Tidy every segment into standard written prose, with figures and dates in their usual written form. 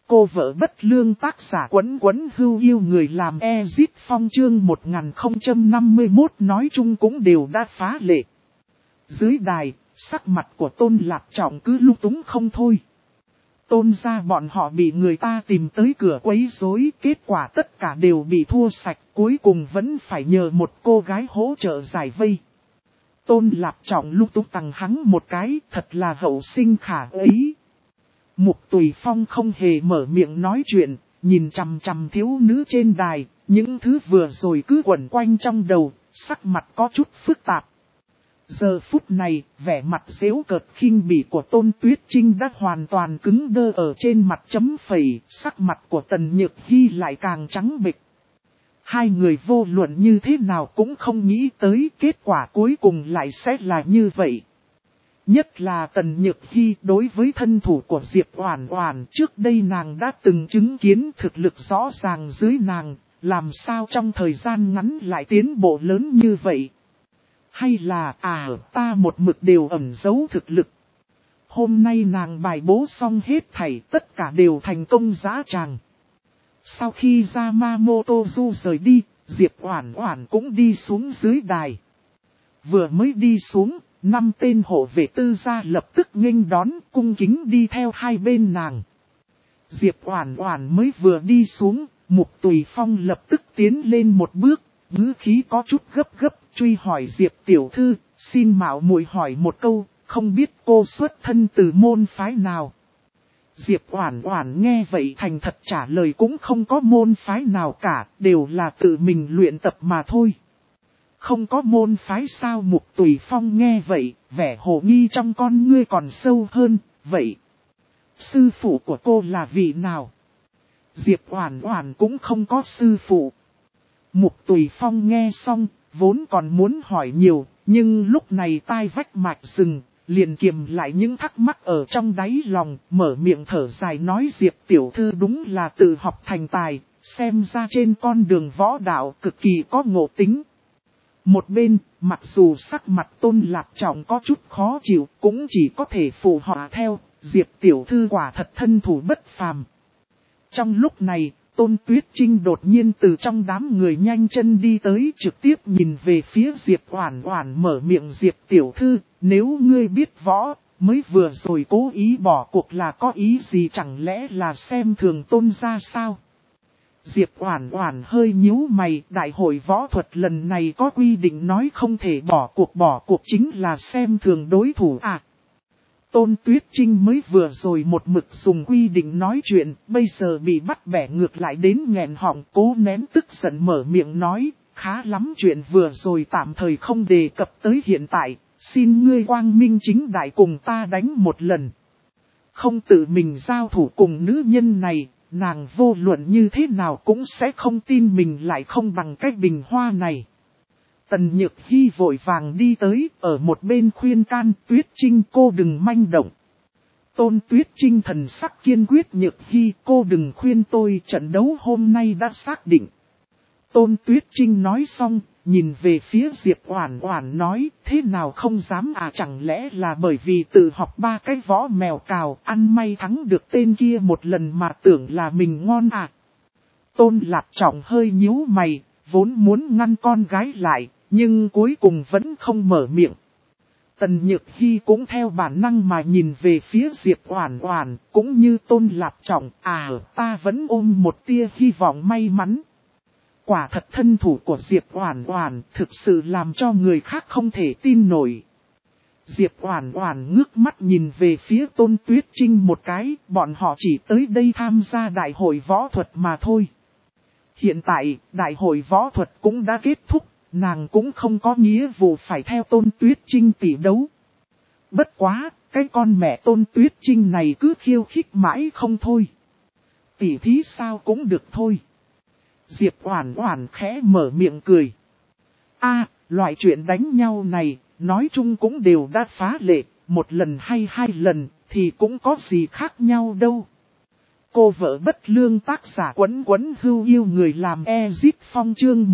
Cô vợ bất lương tác giả Quấn Quấn Hưu yêu người làm Ezit Phong chương 1051 nói chung cũng đều đã phá lệ. Dưới đài, sắc mặt của Tôn Lạp Trọng cứ lung túng không thôi. Tôn gia bọn họ bị người ta tìm tới cửa quấy rối, kết quả tất cả đều bị thua sạch, cuối cùng vẫn phải nhờ một cô gái hỗ trợ giải vây. Tôn Lạp Trọng lung túng tằng hắn một cái, thật là hậu sinh khả ấy. Mục Tùy Phong không hề mở miệng nói chuyện, nhìn chằm chằm thiếu nữ trên đài, những thứ vừa rồi cứ quẩn quanh trong đầu, sắc mặt có chút phức tạp. Giờ phút này, vẻ mặt giễu cợt khinh bỉ của Tôn Tuyết Trinh đã hoàn toàn cứng đơ ở trên mặt chấm phẩy, sắc mặt của Tần Nhược Hy lại càng trắng bệch. Hai người vô luận như thế nào cũng không nghĩ tới kết quả cuối cùng lại sẽ là như vậy. Nhất là Tần Nhược Hy đối với thân thủ của Diệp Oản Oản, trước đây nàng đã từng chứng kiến thực lực rõ ràng dưới nàng, làm sao trong thời gian ngắn lại tiến bộ lớn như vậy. Hay là ta một mực đều ẩn giấu thực lực. Hôm nay nàng bài bố xong hết thảy, tất cả đều thành công dã tràng. Sau khi Yamamoto Du rời đi, Diệp Oản Oản cũng đi xuống dưới đài. Vừa mới đi xuống, 5 tên hộ vệ tư gia lập tức nghênh đón, cung kính đi theo hai bên nàng. Diệp Oản Oản mới vừa đi xuống, Mục Tùy Phong lập tức tiến lên một bước, ngữ khí có chút gấp gấp, truy hỏi Diệp tiểu thư, xin mạo muội hỏi một câu, không biết cô xuất thân từ môn phái nào. Diệp Oản Oản nghe vậy thành thật trả lời cũng không có môn phái nào cả, đều là tự mình luyện tập mà thôi. Không có môn phái sao? Mục Tùy Phong nghe vậy, vẻ hồ nghi trong con ngươi còn sâu hơn, vậy sư phụ của cô là vị nào? Diệp Oản Oản cũng không có sư phụ. Mục Tùy Phong nghe xong, vốn còn muốn hỏi nhiều, nhưng lúc này tai vách mạch dừng, liền kiềm lại những thắc mắc ở trong đáy lòng, mở miệng thở dài nói Diệp tiểu thư đúng là tự học thành tài, xem ra trên con đường võ đạo cực kỳ có ngộ tính. Một bên, mặc dù sắc mặt Tôn Lạp Trọng có chút khó chịu, cũng chỉ có thể phụ họa theo, Diệp tiểu thư quả thật thân thủ bất phàm. Trong lúc này, Tôn Tuyết Trinh đột nhiên từ trong đám người nhanh chân đi tới, trực tiếp nhìn về phía Diệp Oản Oản, mở miệng Diệp tiểu thư, nếu ngươi biết võ, mới vừa rồi cố ý bỏ cuộc là có ý gì, chẳng lẽ là xem thường Tôn gia sao? Diệp Oản Oản hơi nhíu mày, đại hội võ thuật lần này có quy định nói không thể bỏ cuộc chính là xem thường đối thủ à? Tôn Tuyết Trinh mới vừa rồi một mực dùng quy định nói chuyện, bây giờ bị bắt bẻ ngược lại đến nghẹn họng, cố nén tức giận mở miệng nói, khá lắm, chuyện vừa rồi tạm thời không đề cập tới hiện tại, xin ngươi quang minh chính đại cùng ta đánh một lần. Không tự mình giao thủ cùng nữ nhân này, nàng vô luận như thế nào cũng sẽ không tin mình lại không bằng cái bình hoa này. Tần Nhược Hy vội vàng đi tới, ở một bên khuyên can, Tuyết Trinh cô đừng manh động. Tôn Tuyết Trinh thần sắc kiên quyết, Nhược Hy cô đừng khuyên tôi, trận đấu hôm nay đã xác định. Tôn Tuyết Trinh nói xong, nhìn về phía Diệp Oản Oản nói, thế nào không dám à, chẳng lẽ là bởi vì tự học 3 cái võ mèo cào, ăn may thắng được tên kia một lần mà tưởng là mình ngon à. Tôn Lạp Trọng hơi nhíu mày, vốn muốn ngăn con gái lại, nhưng cuối cùng vẫn không mở miệng. Tần Nhược Hy cũng theo bản năng mà nhìn về phía Diệp Oản Oản, cũng như Tôn Lạp Trọng, ta vẫn ôm một tia hy vọng may mắn. Quả thật thân thủ của Diệp Oản Oản thực sự làm cho người khác không thể tin nổi. Diệp Oản Oản ngước mắt nhìn về phía Tôn Tuyết Trinh một cái, bọn họ chỉ tới đây tham gia đại hội võ thuật mà thôi. Hiện tại, đại hội võ thuật cũng đã kết thúc, nàng cũng không có nghĩa vụ phải theo Tôn Tuyết Trinh tỷ đấu. Bất quá, cái con mẹ Tôn Tuyết Trinh này cứ khiêu khích mãi không thôi. Tỷ thí sao cũng được thôi. Diệp Oản Oản khẽ mở miệng cười. Loại chuyện đánh nhau này, nói chung cũng đều đã phá lệ, một lần hay 2 lần, thì cũng có gì khác nhau đâu. Cô vợ bất lương tác giả Quấn Quấn Hưu yêu người làm Ezit Phong chương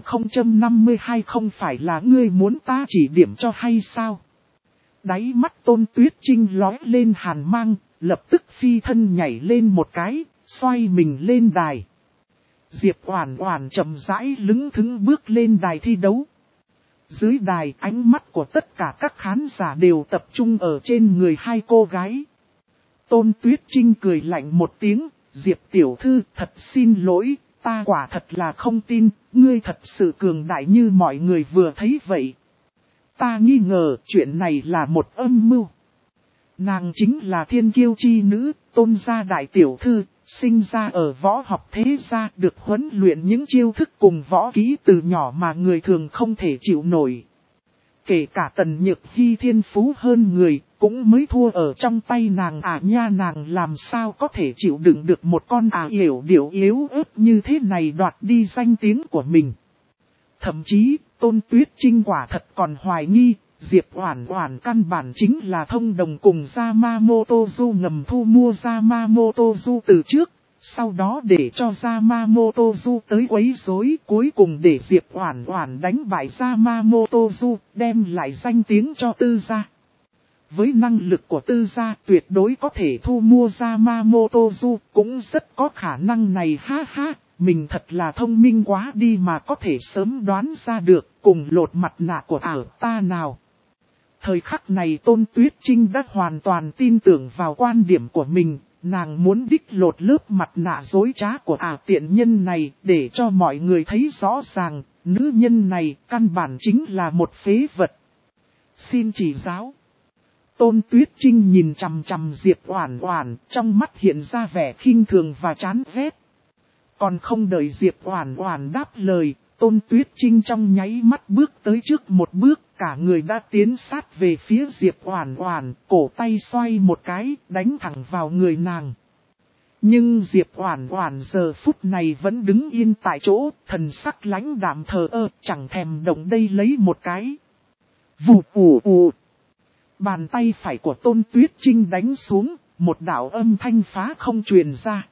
1052 không phải là ngươi muốn ta chỉ điểm cho hay sao? Đáy mắt Tôn Tuyết Trinh lóe lên hàn mang, lập tức phi thân nhảy lên một cái, xoay mình lên đài. Diệp Oản Oản chậm rãi lững thững bước lên đài thi đấu. Dưới đài, ánh mắt của tất cả các khán giả đều tập trung ở trên người hai cô gái. Tôn Tuyết Trinh cười lạnh một tiếng, Diệp tiểu thư thật xin lỗi, ta quả thật là không tin, ngươi thật sự cường đại như mọi người vừa thấy vậy. Ta nghi ngờ chuyện này là một âm mưu. Nàng chính là thiên kiêu chi nữ, Tôn gia đại tiểu thư, sinh ra ở võ học thế gia, được huấn luyện những chiêu thức cùng võ kỹ từ nhỏ mà người thường không thể chịu nổi. Kể cả Tần Nhược Hi thiên phú hơn người, cũng mới thua ở trong tay nàng nha, nàng làm sao có thể chịu đựng được một con yểu điệu yếu ớt như thế này đoạt đi danh tiếng của mình. Thậm chí, Tôn Tuyết Trinh quả thật còn hoài nghi, Diệp Oản Oản căn bản chính là thông đồng cùng Yamamoto ngầm thu mua Yamamoto từ trước, sau đó để cho Yamamoto tới quấy rối, cuối cùng để Diệp Oản Oản đánh bại Yamamoto, đem lại danh tiếng cho Tư gia. Với năng lực của Tư gia tuyệt đối có thể thu mua Yamamoto, cũng rất có khả năng này, ha ha. Mình thật là thông minh quá đi mà có thể sớm đoán ra được, cùng lột mặt nạ của ta nào. Thời khắc này Tôn Tuyết Trinh đã hoàn toàn tin tưởng vào quan điểm của mình, nàng muốn đích lột lớp mặt nạ dối trá của tiện nhân này để cho mọi người thấy rõ ràng, nữ nhân này căn bản chính là một phế vật. Xin chỉ giáo. Tôn Tuyết Trinh nhìn chằm chằm Diệp Oản Oản, trong mắt hiện ra vẻ khinh thường và chán ghét. Còn không đợi Diệp Oản Oản đáp lời, Tôn Tuyết Trinh trong nháy mắt bước tới trước một bước, cả người đã tiến sát về phía Diệp Oản Oản, cổ tay xoay một cái, đánh thẳng vào người nàng. Nhưng Diệp Oản Oản giờ phút này vẫn đứng yên tại chỗ, thần sắc lãnh đạm thờ ơ, chẳng thèm động đây lấy một cái. Vù vù vù. Bàn tay phải của Tôn Tuyết Trinh đánh xuống, một đạo âm thanh phá không truyền ra.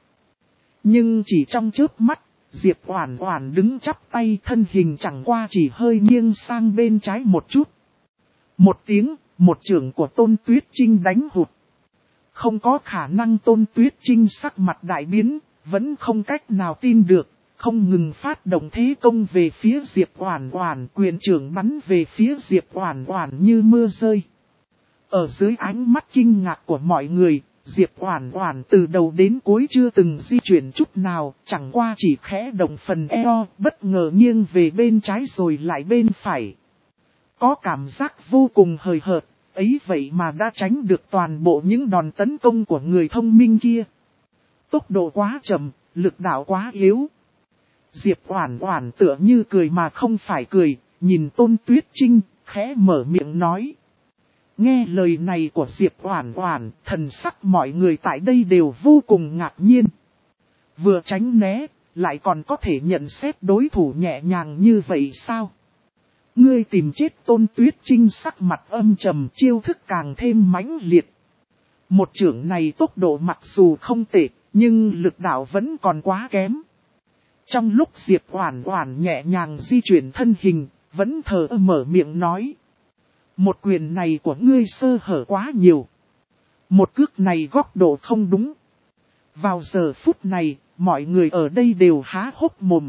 Nhưng chỉ trong chớp mắt, Diệp Oản Oản đứng chắp tay, thân hình chẳng qua chỉ hơi nghiêng sang bên trái một chút. Một tiếng, một chưởng của Tôn Tuyết Trinh đánh hụt. Không có khả năng. Tôn Tuyết Trinh sắc mặt đại biến, vẫn không cách nào tin được, không ngừng phát động thế công về phía Diệp Oản Oản, quyền chưởng bắn về phía Diệp Oản Oản như mưa rơi. Ở dưới ánh mắt kinh ngạc của mọi người, Diệp Oản Oản từ đầu đến cuối chưa từng di chuyển chút nào, chẳng qua chỉ khẽ động phần eo, bất ngờ nghiêng về bên trái rồi lại bên phải. Có cảm giác vô cùng hời hợt, ấy vậy mà đã tránh được toàn bộ những đòn tấn công của người thông minh kia. Tốc độ quá chậm, lực đạo quá yếu. Diệp Oản Oản tựa như cười mà không phải cười, nhìn Tôn Tuyết Trinh, khẽ mở miệng nói. Nghe lời này của Diệp Oản Oản, thần sắc mọi người tại đây đều vô cùng ngạc nhiên. Vừa tránh né, lại còn có thể nhận xét đối thủ nhẹ nhàng như vậy sao? Ngươi tìm chết. Tôn Tuyết Trinh sắc mặt âm trầm, chiêu thức càng thêm mãnh liệt. Một chưởng này tốc độ mặc dù không tệ, nhưng lực đạo vẫn còn quá kém. Trong lúc Diệp Oản Oản nhẹ nhàng di chuyển thân hình, vẫn thờ ơ mở miệng nói. Một quyền này của ngươi sơ hở quá nhiều. Một cước này góc độ không đúng. Vào giờ phút này, mọi người ở đây đều há hốc mồm.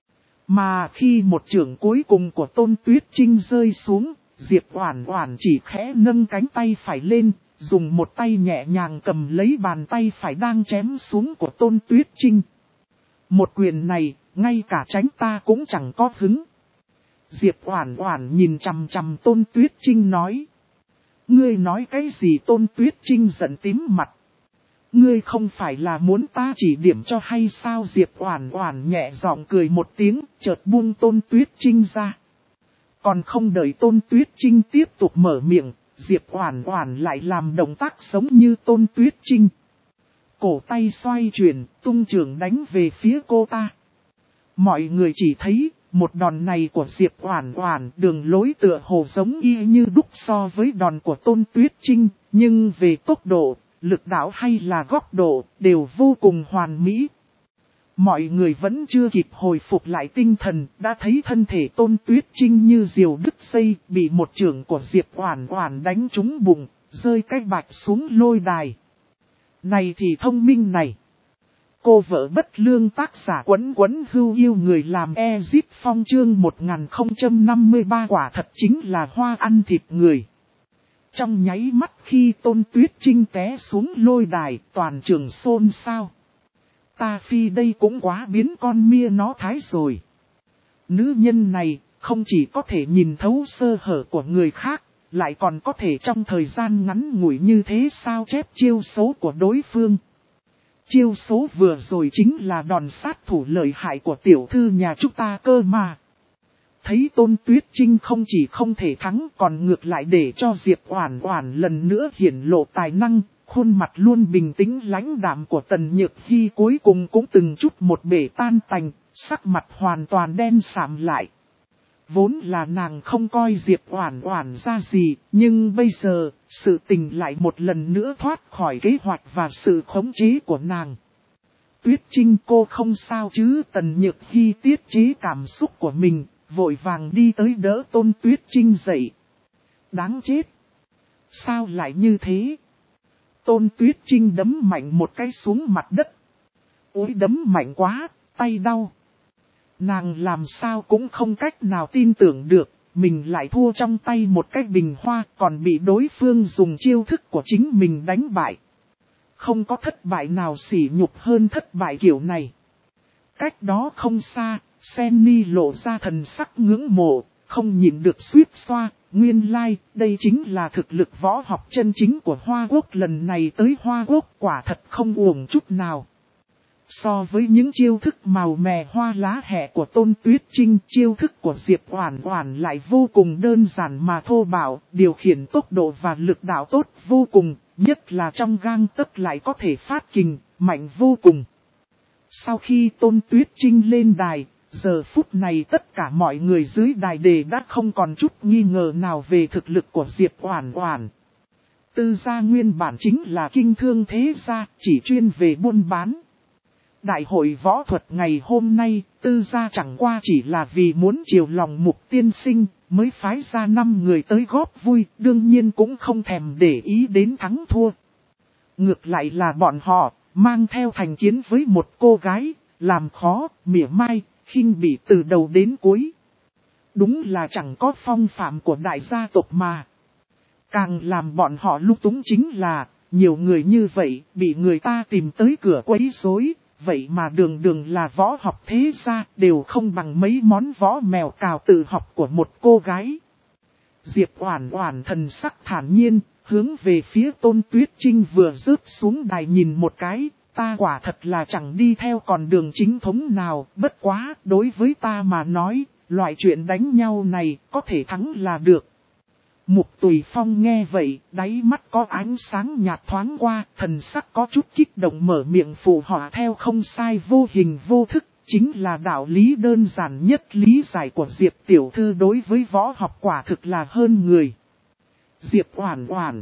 Mà khi một chưởng cuối cùng của Tôn Tuyết Trinh rơi xuống, Diệp Oản Oản chỉ khẽ nâng cánh tay phải lên, dùng một tay nhẹ nhàng cầm lấy bàn tay phải đang chém xuống của Tôn Tuyết Trinh. Một quyền này, ngay cả tránh ta cũng chẳng có hứng. Diệp Oản Oản nhìn chằm chằm Tôn Tuyết Trinh nói. Ngươi nói cái gì? Tôn Tuyết Trinh giận tím mặt. Ngươi không phải là muốn ta chỉ điểm cho hay sao? Diệp Oản Oản nhẹ giọng cười một tiếng, chợt buông Tôn Tuyết Trinh ra. Còn không đợi Tôn Tuyết Trinh tiếp tục mở miệng, Diệp Oản Oản lại làm động tác giống như Tôn Tuyết Trinh. Cổ tay xoay chuyển, tung chưởng đánh về phía cô ta. Mọi người chỉ thấy, một đòn này của Diệp Oản Oản đường lối tựa hồ giống y như đúc so với đòn của Tôn Tuyết Trinh, nhưng về tốc độ, lực đạo hay là góc độ, đều vô cùng hoàn mỹ. Mọi người vẫn chưa kịp hồi phục lại tinh thần, đã thấy thân thể Tôn Tuyết Trinh như diều đứt dây, bị một chưởng của Diệp Oản Oản đánh trúng bụng, rơi cách bạch xuống lôi đài. Này thì thông minh này. cô vợ bất lương, tác giả Quấn Quấn Hưu yêu người làm Ezit Phong chương 1053 quả thật chính là hoa ăn thịt người. Trong nháy mắt khi Tôn Tuyết Trinh té xuống lôi đài, toàn trường xôn xao. Ta phi đây cũng quá biến con mia nó thái rồi. Nữ nhân này không chỉ có thể nhìn thấu sơ hở của người khác, lại còn có thể trong thời gian ngắn ngủi như thế sao chép chiêu số của đối phương. Chiêu số vừa rồi chính là đòn sát thủ lợi hại của tiểu thư nhà chúng ta cơ mà. Thấy Tôn Tuyết Trinh không chỉ không thể thắng còn ngược lại để cho Diệp Oản Oản lần nữa hiển lộ tài năng, khuôn mặt luôn bình tĩnh lãnh đạm của Tần Nhược Hi cuối cùng cũng từng chút một bể tan tành, sắc mặt hoàn toàn đen sạm lại. Vốn là nàng không coi Diệp Oản Oản ra gì, nhưng bây giờ, sự tình lại một lần nữa thoát khỏi kế hoạch và sự khống chế của nàng. Tuyết Trinh cô không sao chứ? Tần Nhược Hi tiết chế cảm xúc của mình, vội vàng đi tới đỡ Tôn Tuyết Trinh dậy. Đáng chết! Sao lại như thế? Tôn Tuyết Trinh đấm mạnh một cái xuống mặt đất. Ôi đấm mạnh quá, tay đau. Nàng làm sao cũng không cách nào tin tưởng được, mình lại thua trong tay một cái bình hoa, còn bị đối phương dùng chiêu thức của chính mình đánh bại. Không có thất bại nào sỉ nhục hơn thất bại kiểu này. Cách đó không xa, Senny lộ ra thần sắc ngưỡng mộ, không nhìn được suýt xoa, nguyên lai, đây chính là thực lực võ học chân chính của Hoa Quốc, lần này tới Hoa Quốc quả thật không uổng chút nào. So với những chiêu thức màu mè hoa lá hẹ của Tôn Tuyết Trinh, chiêu thức của Diệp Oản Oản lại vô cùng đơn giản mà thô bạo, điều khiển tốc độ và lực đạo tốt vô cùng, nhất là trong gang tấc lại có thể phát kình, mạnh vô cùng. Sau khi Tôn Tuyết Trinh lên đài, giờ phút này tất cả mọi người dưới đài đề đã không còn chút nghi ngờ nào về thực lực của Diệp Oản Oản. Tư gia nguyên bản chính là kinh thương thế gia, chỉ chuyên về buôn bán. Đại hội võ thuật ngày hôm nay, Tư gia chẳng qua chỉ là vì muốn chiều lòng Mục tiên sinh, mới phái ra 5 người tới góp vui, đương nhiên cũng không thèm để ý đến thắng thua. Ngược lại là bọn họ, mang theo thành kiến với một cô gái, làm khó, mỉa mai, khinh bỉ từ đầu đến cuối. Đúng là chẳng có phong phạm của đại gia tộc mà. Càng làm bọn họ lung túng chính là, nhiều người như vậy, bị người ta tìm tới cửa quấy rối. Vậy mà đường đường là võ học thế gia, đều không bằng mấy món võ mèo cào tự học của một cô gái. Diệp Oản Oản thần sắc thản nhiên, hướng về phía Tôn Tuyết Trinh vừa rớt xuống đài nhìn một cái, ta quả thật là chẳng đi theo con đường chính thống nào, bất quá, đối với ta mà nói, loại chuyện đánh nhau này, có thể thắng là được. Mục Tùy Phong nghe vậy, đáy mắt có ánh sáng nhạt thoáng qua, thần sắc có chút kích động mở miệng phụ họa theo không sai, vô hình vô thức, chính là đạo lý đơn giản nhất lý giải của Diệp tiểu thư đối với võ học quả thực là hơn người. Diệp Oản Oản,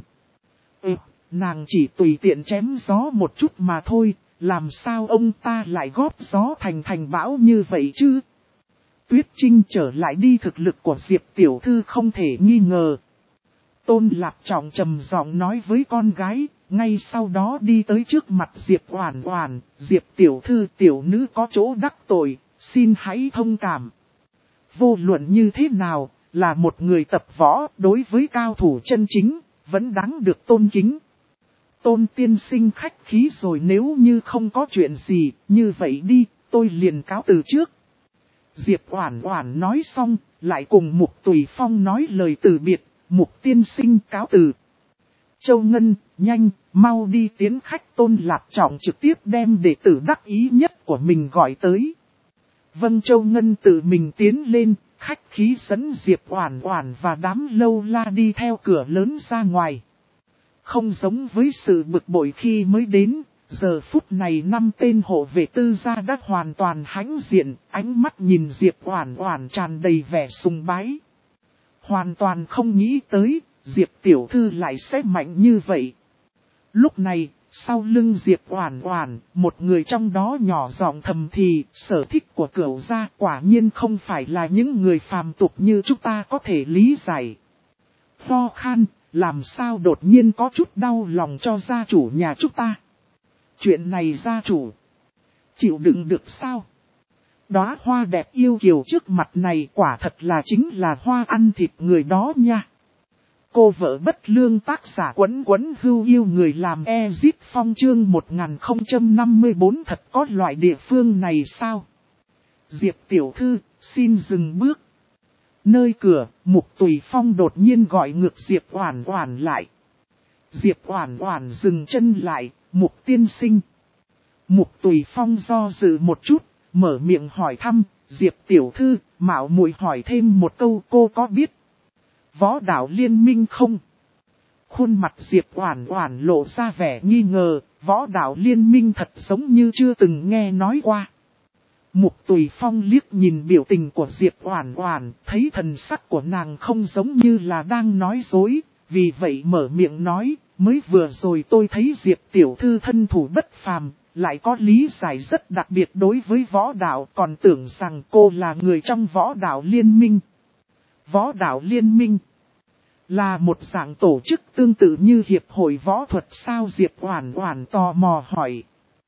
nàng chỉ tùy tiện chém gió một chút mà thôi, làm sao ông ta lại góp gió thành bão như vậy chứ? Tuyết Trinh trở lại đi, thực lực của Diệp tiểu thư không thể nghi ngờ. Tôn Lạp Trọng trầm giọng nói với con gái, ngay sau đó đi tới trước mặt Diệp Oản Oản, Diệp tiểu thư tiểu nữ có chỗ đắc tội, xin hãy thông cảm. Vô luận như thế nào, là một người tập võ đối với cao thủ chân chính, vẫn đáng được tôn kính. Tôn tiên sinh khách khí rồi, nếu như không có chuyện gì, như vậy đi, tôi liền cáo từ trước. Diệp Oản Oản nói xong, lại cùng Mục Tùy Phong nói lời từ biệt. Mục tiên sinh cáo từ. Châu Ngân, nhanh, mau đi tiến khách. Tôn Lạp Trọng trực tiếp đem đệ tử đắc ý nhất của mình gọi tới. Vâng, Châu Ngân tự mình tiến lên, khách khí dẫn Diệp Oản Oản và đám lâu la đi theo cửa lớn ra ngoài. Không giống với sự bực bội khi mới đến, giờ phút này 5 tên hộ vệ Tư gia đã hoàn toàn hãnh diện, ánh mắt nhìn Diệp Oản Oản tràn đầy vẻ sùng bái. Hoàn toàn không nghĩ tới, Diệp tiểu thư lại sẽ mạnh như vậy. Lúc này, sau lưng Diệp Oản Oản, một người trong đó nhỏ giọng thầm thì, sở thích của Cửu gia quả nhiên không phải là những người phàm tục như chúng ta có thể lý giải. Ho khan, làm sao đột nhiên có chút đau lòng cho gia chủ nhà chúng ta. Chuyện này gia chủ. Chịu đựng được sao? Đóa hoa đẹp yêu kiều trước mặt này quả thật là chính là hoa ăn thịt người đó nha. Cô vợ bất lương tác giả Quấn Quấn Hưu yêu người làm Ezit Phong chương 1054 thật có loại địa phương này sao? Diệp tiểu thư, xin dừng bước. Nơi cửa, Mục Tùy Phong đột nhiên gọi ngược Diệp Oản Oản lại. Diệp Oản Oản dừng chân lại, Mục tiên sinh. Mục Tùy Phong do dự một chút, mở miệng hỏi thăm, Diệp tiểu thư, mạo muội hỏi thêm một câu, cô có biết Võ Đạo Liên Minh không? Khuôn mặt Diệp Oản Oản lộ ra vẻ nghi ngờ, Võ Đạo Liên Minh thật giống như chưa từng nghe nói qua. Mục Tùy Phong liếc nhìn biểu tình của Diệp Oản Oản, thấy thần sắc của nàng không giống như là đang nói dối, vì vậy mở miệng nói, mới vừa rồi tôi thấy Diệp tiểu thư thân thủ bất phàm, lại có lý giải rất đặc biệt đối với võ đạo, còn tưởng rằng cô là người trong Võ Đạo Liên Minh. Võ Đạo Liên Minh là một dạng tổ chức tương tự như Hiệp hội Võ thuật sao? Diệp Oản Oản tò mò hỏi.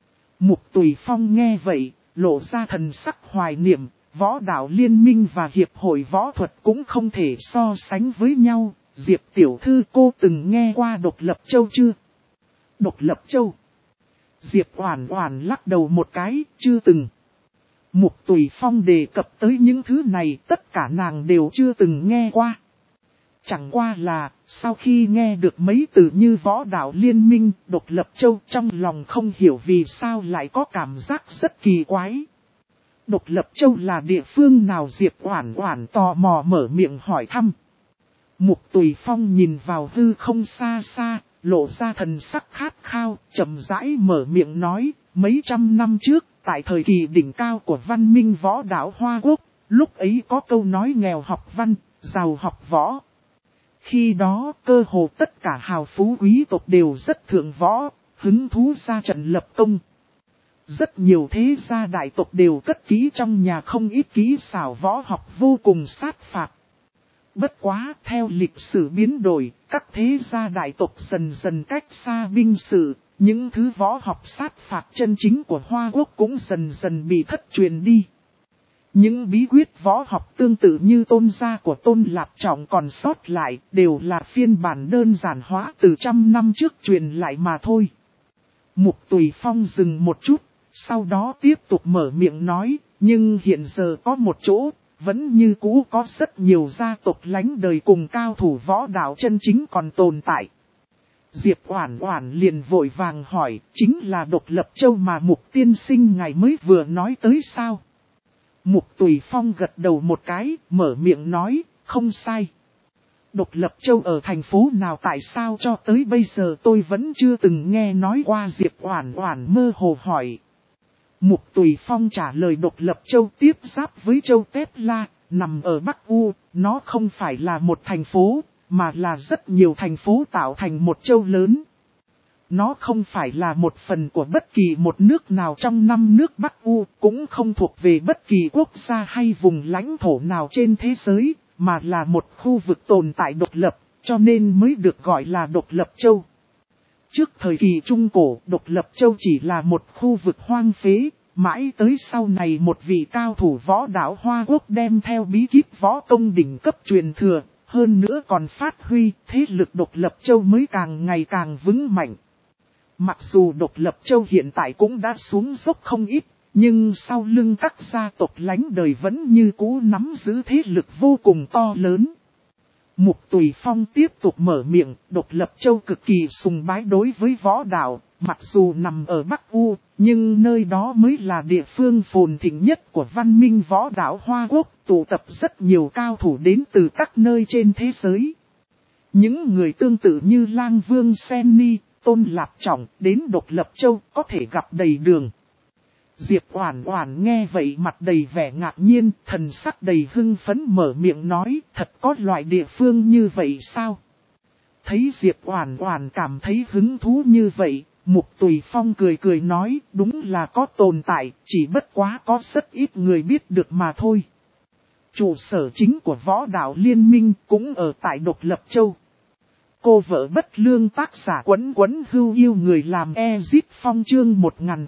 Mục Tùy Phong nghe vậy, lộ ra thần sắc hoài niệm, Võ Đạo Liên Minh và Hiệp hội Võ thuật cũng không thể so sánh với nhau. Diệp tiểu thư, cô từng nghe qua Độc Lập Châu chưa? Độc Lập Châu? Diệp Oản Oản lắc đầu một cái, chưa từng. Mục Tùy Phong đề cập tới những thứ này, tất cả nàng đều chưa từng nghe qua. Chẳng qua là, sau khi nghe được mấy từ như Võ Đạo Liên Minh, Độc Lập Châu, trong lòng không hiểu vì sao lại có cảm giác rất kỳ quái. Độc Lập Châu là địa phương nào? Diệp Oản Oản tò mò mở miệng hỏi thăm. Mục Tùy Phong nhìn vào hư không xa xa, lộ ra thần sắc khát khao, chậm rãi mở miệng nói, mấy trăm năm trước, tại thời kỳ đỉnh cao của văn minh võ đạo Hoa Quốc, lúc ấy có câu nói nghèo học văn, giàu học võ. Khi đó, cơ hồ tất cả hào phú quý tộc đều rất thượng võ, hứng thú ra trận lập công. Rất nhiều thế gia đại tộc đều cất kỹ trong nhà không ít kỹ xảo võ học vô cùng sát phạt. Bất quá, theo lịch sử biến đổi, các thế gia đại tộc dần dần cách xa binh sự, những thứ võ học sát phạt chân chính của Hoa Quốc cũng dần dần bị thất truyền đi. Những bí quyết võ học tương tự như Tôn gia của Tôn Lạp Trọng còn sót lại, đều là phiên bản đơn giản hóa từ trăm năm trước truyền lại mà thôi. Mục Tùy Phong dừng một chút, sau đó tiếp tục mở miệng nói, nhưng hiện giờ có một chỗ, vẫn như cũ có rất nhiều gia tộc lánh đời cùng cao thủ võ đạo chân chính còn tồn tại. Diệp Oản Oản liền vội vàng hỏi, chính là Độc Lập Châu mà Mục tiên sinh ngài mới vừa nói tới sao? Mục Tùy Phong gật đầu một cái, mở miệng nói, không sai. Độc Lập Châu ở thành phố nào? Tại sao cho tới bây giờ tôi vẫn chưa từng nghe nói qua? Diệp Oản Oản mơ hồ hỏi. Mục Tùy Phong trả lời Độc Lập Châu tiếp giáp với châu Tepla, nằm ở Bắc U, nó không phải là một thành phố, mà là rất nhiều thành phố tạo thành một châu lớn. Nó không phải là một phần của bất kỳ một nước nào trong 5 nước Bắc U, cũng không thuộc về bất kỳ quốc gia hay vùng lãnh thổ nào trên thế giới, mà là một khu vực tồn tại độc lập, cho nên mới được gọi là Độc Lập Châu. Trước thời kỳ Trung Cổ, Độc Lập Châu chỉ là một khu vực hoang phế, mãi tới sau này một vị cao thủ võ đạo Hoa Quốc đem theo bí kíp võ công đỉnh cấp truyền thừa, hơn nữa còn phát huy, thế lực Độc Lập Châu mới càng ngày càng vững mạnh. Mặc dù Độc Lập Châu hiện tại cũng đã xuống dốc không ít, nhưng sau lưng các gia tộc lánh đời vẫn như cũ nắm giữ thế lực vô cùng to lớn. Mục Tùy Phong tiếp tục mở miệng, Độc Lập Châu cực kỳ sùng bái đối với võ đạo, mặc dù nằm ở Bắc U, nhưng nơi đó mới là địa phương phồn thịnh nhất của văn minh võ đạo Hoa Quốc, tụ tập rất nhiều cao thủ đến từ các nơi trên thế giới. Những người tương tự như Lang Vương Sen Ni, Tôn Lạp Trọng đến Độc Lập Châu có thể gặp đầy đường. Diệp Oản Oản nghe vậy mặt đầy vẻ ngạc nhiên, thần sắc đầy hưng phấn mở miệng nói, thật có loại địa phương như vậy sao? Thấy Diệp Oản Oản cảm thấy hứng thú như vậy, Mục Tùy Phong cười cười nói, đúng là có tồn tại, chỉ bất quá có rất ít người biết được mà thôi. Trụ sở chính của Võ Đạo Liên Minh cũng ở tại Độc Lập Châu. Cô vợ bất lương tác giả Quấn Quấn Hưu yêu người làm Ezit Phong chương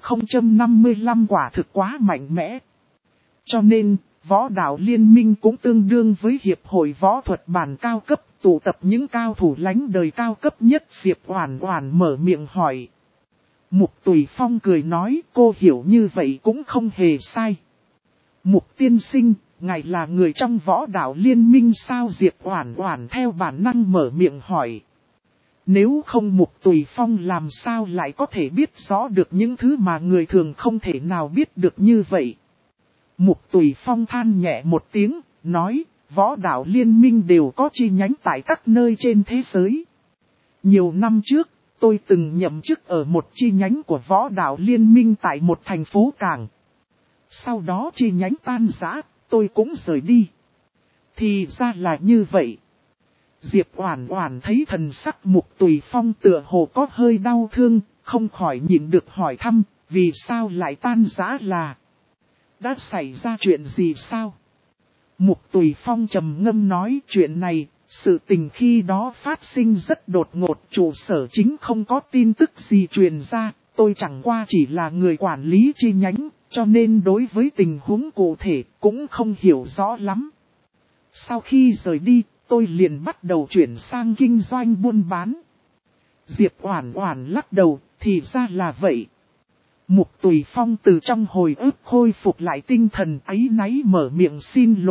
1055 quả thực quá mạnh mẽ. Cho nên, võ đạo liên minh cũng tương đương với hiệp hội võ thuật bản cao cấp, tụ tập những cao thủ lãnh đời cao cấp nhất. Diệp Oản Oản mở miệng hỏi. Mục Tùy Phong cười nói, cô hiểu như vậy cũng không hề sai. Mục tiên sinh, ngài là người trong võ đạo liên minh sao? Diệp Oản Oản theo bản năng mở miệng hỏi. Nếu không Mục Tùy Phong làm sao lại có thể biết rõ được những thứ mà người thường không thể nào biết được như vậy. Mục Tùy Phong than nhẹ một tiếng, nói, võ đạo liên minh đều có chi nhánh tại các nơi trên thế giới. Nhiều năm trước, tôi từng nhậm chức ở một chi nhánh của võ đạo liên minh tại một thành phố cảng. Sau đó chi nhánh tan rã, tôi cũng rời đi. Thì ra là như vậy. Diệp Oản Oản thấy thần sắc Mục Tùy Phong tựa hồ có hơi đau thương, không khỏi nhịn được hỏi thăm, vì sao lại tan rã là? Đã xảy ra chuyện gì sao? Mục Tùy Phong trầm ngâm nói chuyện này, sự tình khi đó phát sinh rất đột ngột, trụ sở chính không có tin tức gì truyền ra, tôi chẳng qua chỉ là người quản lý chi nhánh, cho nên đối với tình huống cụ thể cũng không hiểu rõ lắm. Sau khi rời đi, tôi liền bắt đầu chuyển sang kinh doanh buôn bán. Diệp Oản Oản lắc đầu, thì ra là vậy. Mục Tùy Phong từ trong hồi ức khôi phục lại tinh thần, áy náy mở miệng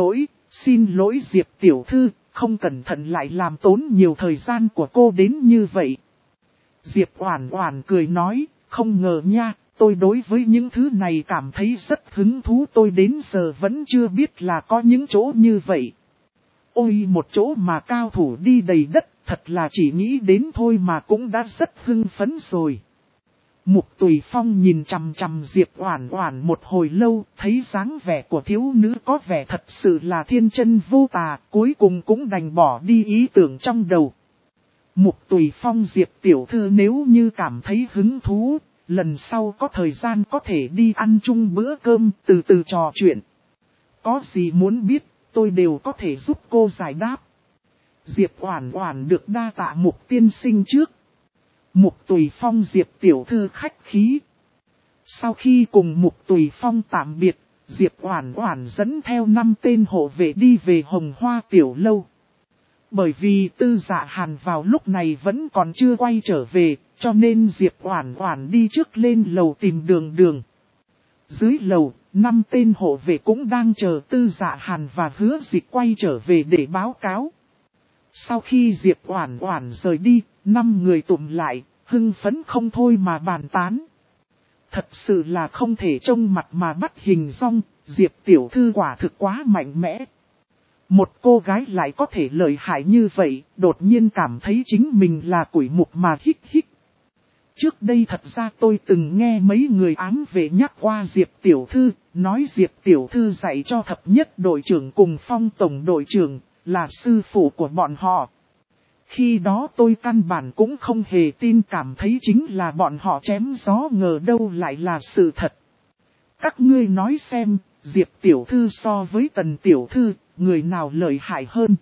xin lỗi Diệp tiểu thư, không cẩn thận lại làm tốn nhiều thời gian của cô đến như vậy. Diệp Oản Oản cười nói, không ngờ nha, tôi đối với những thứ này cảm thấy rất hứng thú, tôi đến giờ vẫn chưa biết là có những chỗ như vậy. Ôi một chỗ mà cao thủ đi đầy đất, thật là chỉ nghĩ đến thôi mà cũng đã rất hưng phấn rồi. Mục Tùy Phong nhìn chằm chằm Diệp Oản Oản một hồi lâu, thấy dáng vẻ của thiếu nữ có vẻ thật sự là thiên chân vô tà, cuối cùng cũng đành bỏ đi ý tưởng trong đầu. Mục Tùy Phong Diệp tiểu thư nếu như cảm thấy hứng thú, lần sau có thời gian có thể đi ăn chung bữa cơm, từ từ trò chuyện. Có gì muốn biết, tôi đều có thể giúp cô giải đáp. Diệp Oản Oản được đa tạ Mục tiên sinh trước. Mục Tùy Phong Diệp tiểu thư khách khí. Sau khi cùng Mục Tùy Phong tạm biệt, Diệp Oản Oản dẫn theo 5 tên hộ vệ đi về Hồng Hoa tiểu lâu. Bởi vì Tư Dạ Hàn vào lúc này vẫn còn chưa quay trở về, cho nên Diệp Oản Oản đi trước lên lầu tìm Đường. Dưới lầu, 5 tên hộ vệ cũng đang chờ Tư Dạ Hàn và Hứa Dịch quay trở về để báo cáo. Sau khi Diệp Oản Oản rời đi, 5 người tụm lại, hưng phấn không thôi mà bàn tán. Thật sự là không thể trông mặt mà bắt hình dong, Diệp tiểu thư quả thực quá mạnh mẽ. Một cô gái lại có thể lợi hại như vậy, đột nhiên cảm thấy chính mình là quỷ mục mà hích. Trước đây thật ra tôi từng nghe mấy người ám vệ nhắc qua Diệp tiểu thư, nói Diệp tiểu thư dạy cho thập nhất đội trưởng cùng Phong tổng đội trưởng, là sư phụ của bọn họ. Khi đó tôi căn bản cũng không hề tin, cảm thấy chính là bọn họ chém gió, ngờ đâu lại là sự thật. Các ngươi nói xem, Diệp tiểu thư so với Tần tiểu thư, người nào lợi hại hơn?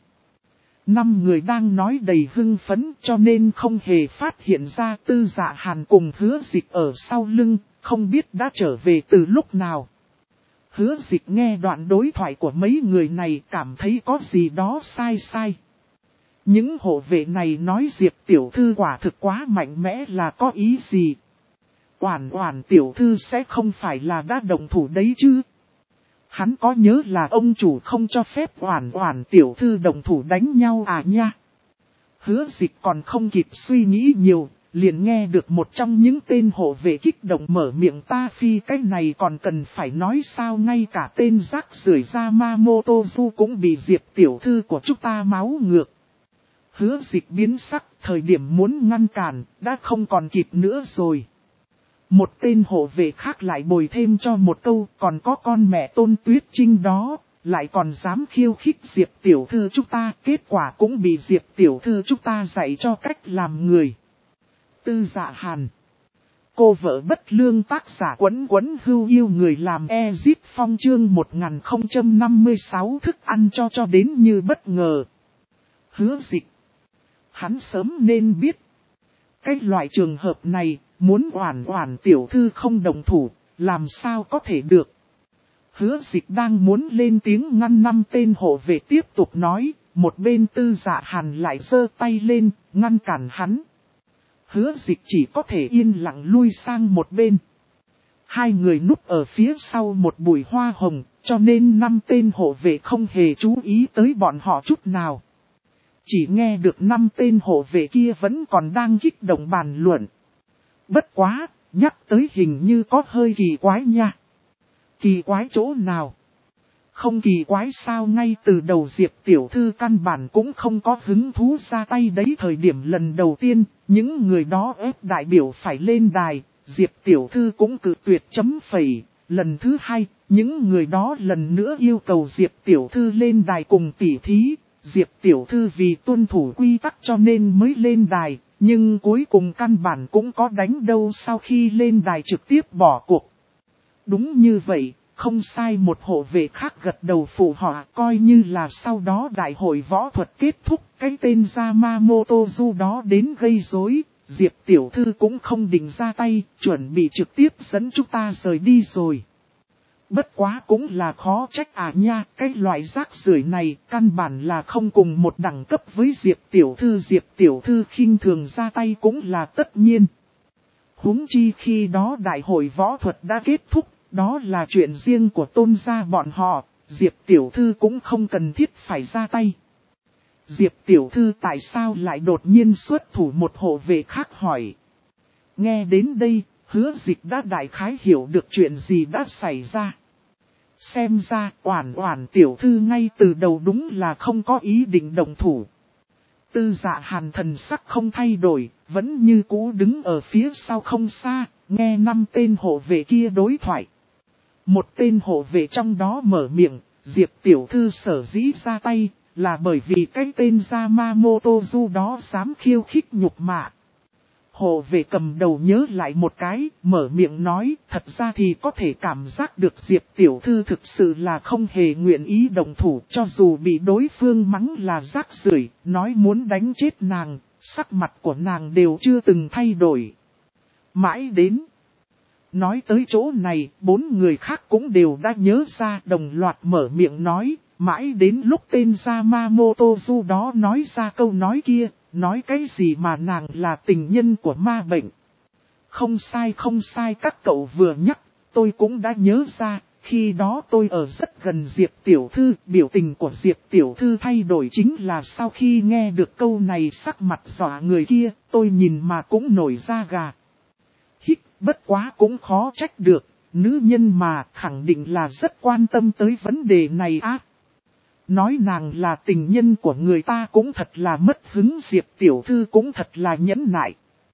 5 người đang nói đầy hưng phấn cho nên không hề phát hiện ra Tư Dạ Hàn cùng Hứa Dịch ở sau lưng, không biết đã trở về từ lúc nào. Hứa Dịch nghe đoạn đối thoại của mấy người này cảm thấy có gì đó sai. Những hộ vệ này nói Diệp tiểu thư quả thực quá mạnh mẽ là có ý gì? Oản Oản tiểu thư sẽ không phải là đã động thủ đấy chứ? Hắn có nhớ là ông chủ không cho phép Oản Oản tiểu thư động thủ đánh nhau à nha? Hứa Dịch còn không kịp suy nghĩ nhiều, liền nghe được một trong những tên hộ vệ kích động mở miệng, ta phi, cái này còn cần phải nói sao, ngay cả tên rác rưởi Yamamotozu cũng bị Diệp tiểu thư của chúng ta máu ngược. Hứa Dịch biến sắc, thời điểm muốn ngăn cản, đã không còn kịp nữa rồi. Một tên hộ vệ khác lại bồi thêm cho một câu, còn có con mẹ Tôn Tuyết Trinh đó, lại còn dám khiêu khích Diệp tiểu thư chúng ta, kết quả cũng bị Diệp tiểu thư chúng ta dạy cho cách làm người. Tư Dạ Hàn. Cô vợ bất lương tác giả Quấn Quấn Hưu yêu người làm Ezit Phong chương 1056 thức ăn cho đến như bất ngờ. Hứa Dịch. Hắn sớm nên biết. Cái loại trường hợp này, muốn Oản Oản tiểu thư không đồng thủ, làm sao có thể được. Hứa Dịch đang muốn lên tiếng ngăn 5 tên hộ vệ tiếp tục nói, một bên Tư Dạ Hàn lại giơ tay lên, ngăn cản hắn. Hứa Dịch chỉ có thể yên lặng lui sang một bên. Hai người núp ở phía sau một bụi hoa hồng, cho nên 5 tên hộ vệ không hề chú ý tới bọn họ chút nào. Chỉ nghe được 5 tên hộ vệ kia vẫn còn đang kích động bàn luận. Bất quá, nhắc tới hình như có hơi kỳ quái nha. Kỳ quái chỗ nào? Không kỳ quái sao, ngay từ đầu Diệp tiểu thư căn bản cũng không có hứng thú ra tay đấy. Thời điểm lần đầu tiên, những người đó ép đại biểu phải lên đài, Diệp tiểu thư cũng cự tuyệt chấm phẩy. Lần thứ hai, những người đó lần nữa yêu cầu Diệp tiểu thư lên đài cùng tỉ thí. Diệp tiểu thư vì tuân thủ quy tắc cho nên mới lên đài, nhưng cuối cùng căn bản cũng có đánh đâu, sau khi lên đài trực tiếp bỏ cuộc. Đúng như vậy, không sai, một hộ vệ khác gật đầu phụ họa, coi như là sau đó đại hội võ thuật kết thúc, cái tên Yamamoto Du đó đến gây rối, Diệp tiểu thư cũng không định ra tay, chuẩn bị trực tiếp dẫn chúng ta rời đi rồi. Bất quá cũng là khó trách nha, cái loại rác rưởi này căn bản là không cùng một đẳng cấp với Diệp tiểu thư khinh thường ra tay cũng là tất nhiên. Huống chi khi đó đại hội võ thuật đã kết thúc, đó là chuyện riêng của Tôn gia bọn họ, Diệp tiểu thư cũng không cần thiết phải ra tay. Diệp tiểu thư tại sao lại đột nhiên xuất thủ, một hộ vệ khác hỏi. Nghe đến đây, Hứa Dịch đã đại khái hiểu được chuyện gì đã xảy ra. Xem ra Oản Oản tiểu thư ngay từ đầu đúng là không có ý định động thủ. Tư Dạ Hàn thần sắc không thay đổi, vẫn như cũ đứng ở phía sau không xa, nghe 5 tên hộ vệ kia đối thoại. Một tên hộ vệ trong đó mở miệng, Diệp tiểu thư sở dĩ ra tay, là bởi vì cái tên Yamamoto Du đó dám khiêu khích nhục mạ. Hộ vệ cầm đầu nhớ lại một cái, mở miệng nói, thật ra thì có thể cảm giác được Diệp tiểu thư thực sự là không hề nguyện ý động thủ, cho dù bị đối phương mắng là rác rưởi, nói muốn đánh chết nàng, sắc mặt của nàng đều chưa từng thay đổi. Mãi đến. Nói tới chỗ này, 4 người khác cũng đều đã nhớ ra, đồng loạt mở miệng nói, mãi đến lúc tên Yamamoto Du đó nói ra câu nói kia. Nói cái gì mà nàng là tình nhân của ma bệnh. Không sai, các cậu vừa nhắc, tôi cũng đã nhớ ra, khi đó tôi ở rất gần Diệp tiểu thư, biểu tình của Diệp tiểu thư thay đổi chính là sau khi nghe được câu này, sắc mặt dọa người kia, tôi nhìn mà cũng nổi da gà. Hít, bất quá cũng khó trách được, nữ nhân mà khẳng định là rất quan tâm tới vấn đề này á. Nói nàng là tình nhân của người ta cũng thật là mất hứng, Diệp tiểu thư cũng thật là nhẫn nại.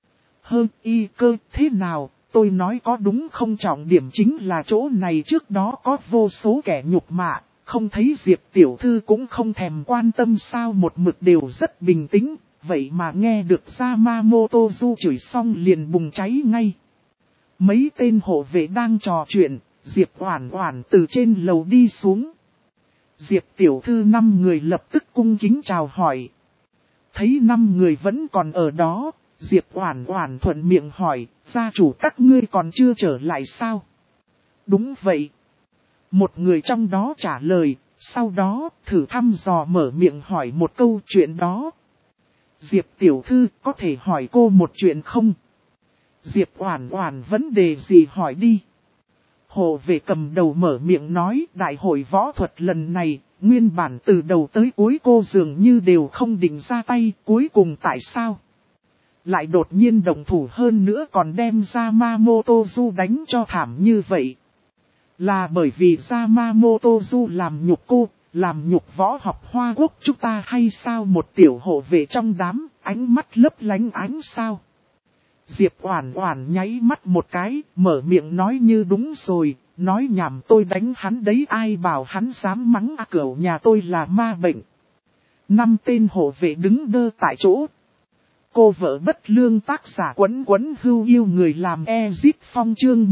Y cơ thế nào, tôi nói có đúng không? Trọng điểm chính là chỗ này trước đó có vô số kẻ nhục mạ, không thấy Diệp tiểu thư cũng không thèm quan tâm sao, một mực đều rất bình tĩnh, vậy mà nghe được Yamamoto Du chửi xong liền bùng cháy ngay. Mấy tên hộ vệ đang trò chuyện, Diệp Oản Oản từ trên lầu đi xuống. Diệp tiểu thư 5 người lập tức cung kính chào hỏi. Thấy 5 người vẫn còn ở đó, Diệp Oản Oản thuận miệng hỏi, gia chủ các ngươi còn chưa trở lại sao? Đúng vậy. Một người trong đó trả lời, sau đó thử thăm dò mở miệng hỏi một câu chuyện đó. Diệp tiểu thư có thể hỏi cô một chuyện không? Diệp Oản Oản vấn đề gì hỏi đi. Hộ vệ cầm đầu mở miệng nói, đại hội võ thuật lần này, nguyên bản từ đầu tới cuối cô dường như đều không định ra tay, cuối cùng tại sao? Lại đột nhiên động thủ, hơn nữa còn đem Yamamoto Du đánh cho thảm như vậy. Là bởi vì Yamamoto Du làm nhục cô, làm nhục võ học Hoa Quốc chúng ta hay sao? Một tiểu hộ vệ trong đám, ánh mắt lấp lánh ánh sao. Diệp Oản Oản nháy mắt một cái, mở miệng nói như đúng rồi, nói nhảm, tôi đánh hắn đấy, ai bảo hắn dám mắng cẩu nhà tôi là ma bệnh. 5 tên hộ vệ đứng đơ tại chỗ. Cô vợ bất lương, tác giả Quấn Quấn Hưu Yêu người làm Ezit Phong, chương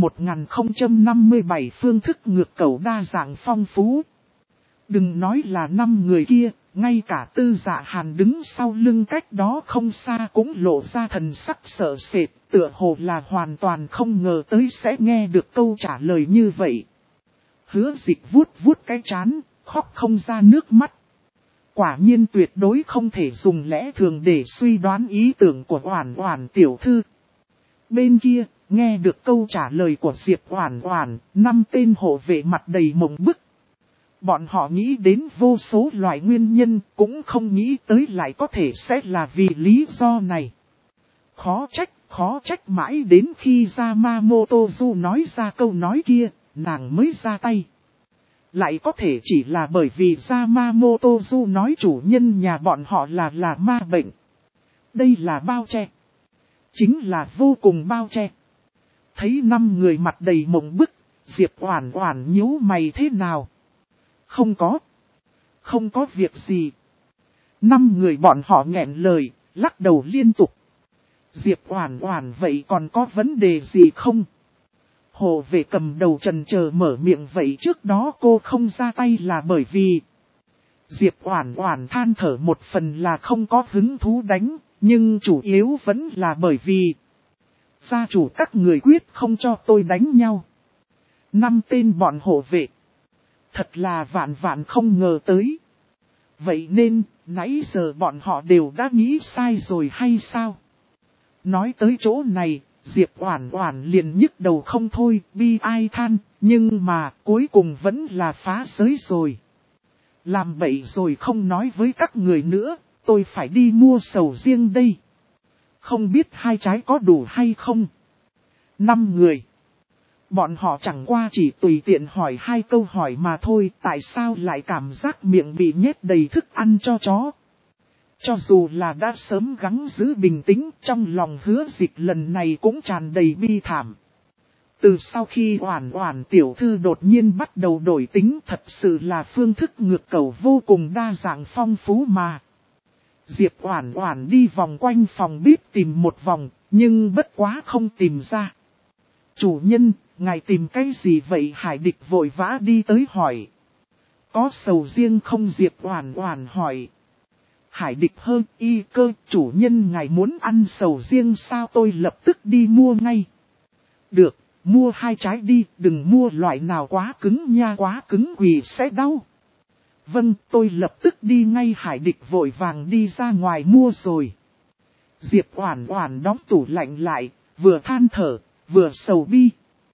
1057, phương thức ngược cẩu đa dạng phong phú. Đừng nói là 5 người kia, ngay cả Tư Dạ Hàn đứng sau lưng cách đó không xa cũng lộ ra thần sắc sợ sệt, tựa hồ là hoàn toàn không ngờ tới sẽ nghe được câu trả lời như vậy. Hứa Dịch vuốt vuốt cái trán, khóc không ra nước mắt. Quả nhiên tuyệt đối không thể dùng lẽ thường để suy đoán ý tưởng của Oản Oản tiểu thư. Bên kia, nghe được câu trả lời của Diệp Oản Oản, 5 tên hộ vệ mặt đầy mộng bức. Bọn họ nghĩ đến vô số loại nguyên nhân, cũng không nghĩ tới lại có thể sẽ là vì lý do này. Khó trách mãi đến khi Yamamotozu nói ra câu nói kia, nàng mới ra tay. Lại có thể chỉ là bởi vì Yamamotozu nói chủ nhân nhà bọn họ là ma bệnh. Đây là bao che. Chính là vô cùng bao che. Thấy 5 người mặt đầy mộng bức, Diệp Oản Oản nhíu mày thế nào? Không có việc gì. 5 người bọn họ nghẹn lời, lắc đầu liên tục. Diệp Oản Oản vậy còn có vấn đề gì không? Hộ vệ cầm đầu chần chờ mở miệng vậy trước đó cô không ra tay là bởi vì... Diệp Oản Oản than thở một phần là không có hứng thú đánh, nhưng chủ yếu vẫn là bởi vì... Gia chủ các người quyết không cho tôi đánh nhau. 5 tên bọn hộ vệ. Thật là vạn không ngờ tới. Vậy nên, nãy giờ bọn họ đều đã nghĩ sai rồi hay sao? Nói tới chỗ này, Diệp Oản Oản liền nhức đầu không thôi, bi ai than, nhưng mà cuối cùng vẫn là phá giới rồi. Làm bậy rồi không nói với các người nữa, tôi phải đi mua sầu riêng đây. Không biết 2 trái có đủ hay không? 5 người. Bọn họ chẳng qua chỉ tùy tiện hỏi 2 câu hỏi mà thôi, tại sao lại cảm giác miệng bị nhét đầy thức ăn cho chó? Cho dù là đã sớm gắng giữ bình tĩnh, trong lòng Hứa Dịch lần này cũng tràn đầy bi thảm. Từ sau khi Oản Oản tiểu thư đột nhiên bắt đầu đổi tính, thật sự là phương thức ngược cầu vô cùng đa dạng phong phú mà. Diệp Oản Oản đi vòng quanh phòng bếp tìm một vòng, nhưng bất quá không tìm ra. Chủ nhân, ngài tìm cái gì vậy? Hải Địch vội vã đi tới hỏi. Có sầu riêng không? Diệp Oản Oản hỏi. Hải Địch hơn y cơ, chủ nhân ngài muốn ăn sầu riêng sao? Tôi lập tức đi mua ngay. Được, mua 2 trái đi, đừng mua loại nào quá cứng nha, quá cứng quỳ sẽ đau. Vâng, tôi lập tức đi ngay. Hải Địch vội vàng đi ra ngoài mua rồi. Diệp Oản Oản đóng tủ lạnh lại, vừa than thở, vừa sầu bi.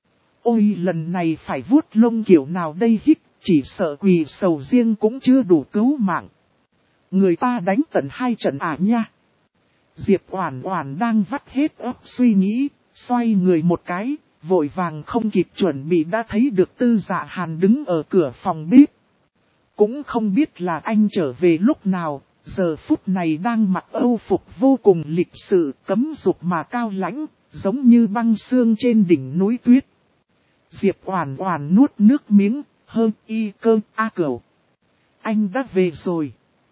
Ôi lần này phải vuốt lông kiểu nào đây hít, chỉ sợ quỳ sầu riêng cũng chưa đủ cứu mạng. Người ta đánh tận 2 trận nha. Diệp Oản Oản đang vắt hết óc suy nghĩ, xoay người một cái, vội vàng không kịp chuẩn bị đã thấy được Tư Dạ Hàn đứng ở cửa phòng bếp. Cũng không biết là anh trở về lúc nào, giờ phút này đang mặc âu phục vô cùng lịch sự, cấm dục mà cao lãnh, giống như băng sương trên đỉnh núi tuyết. Diệp Oản Oản nuốt nước miếng, hơn y cơ, a cẩu. Anh đã về rồi.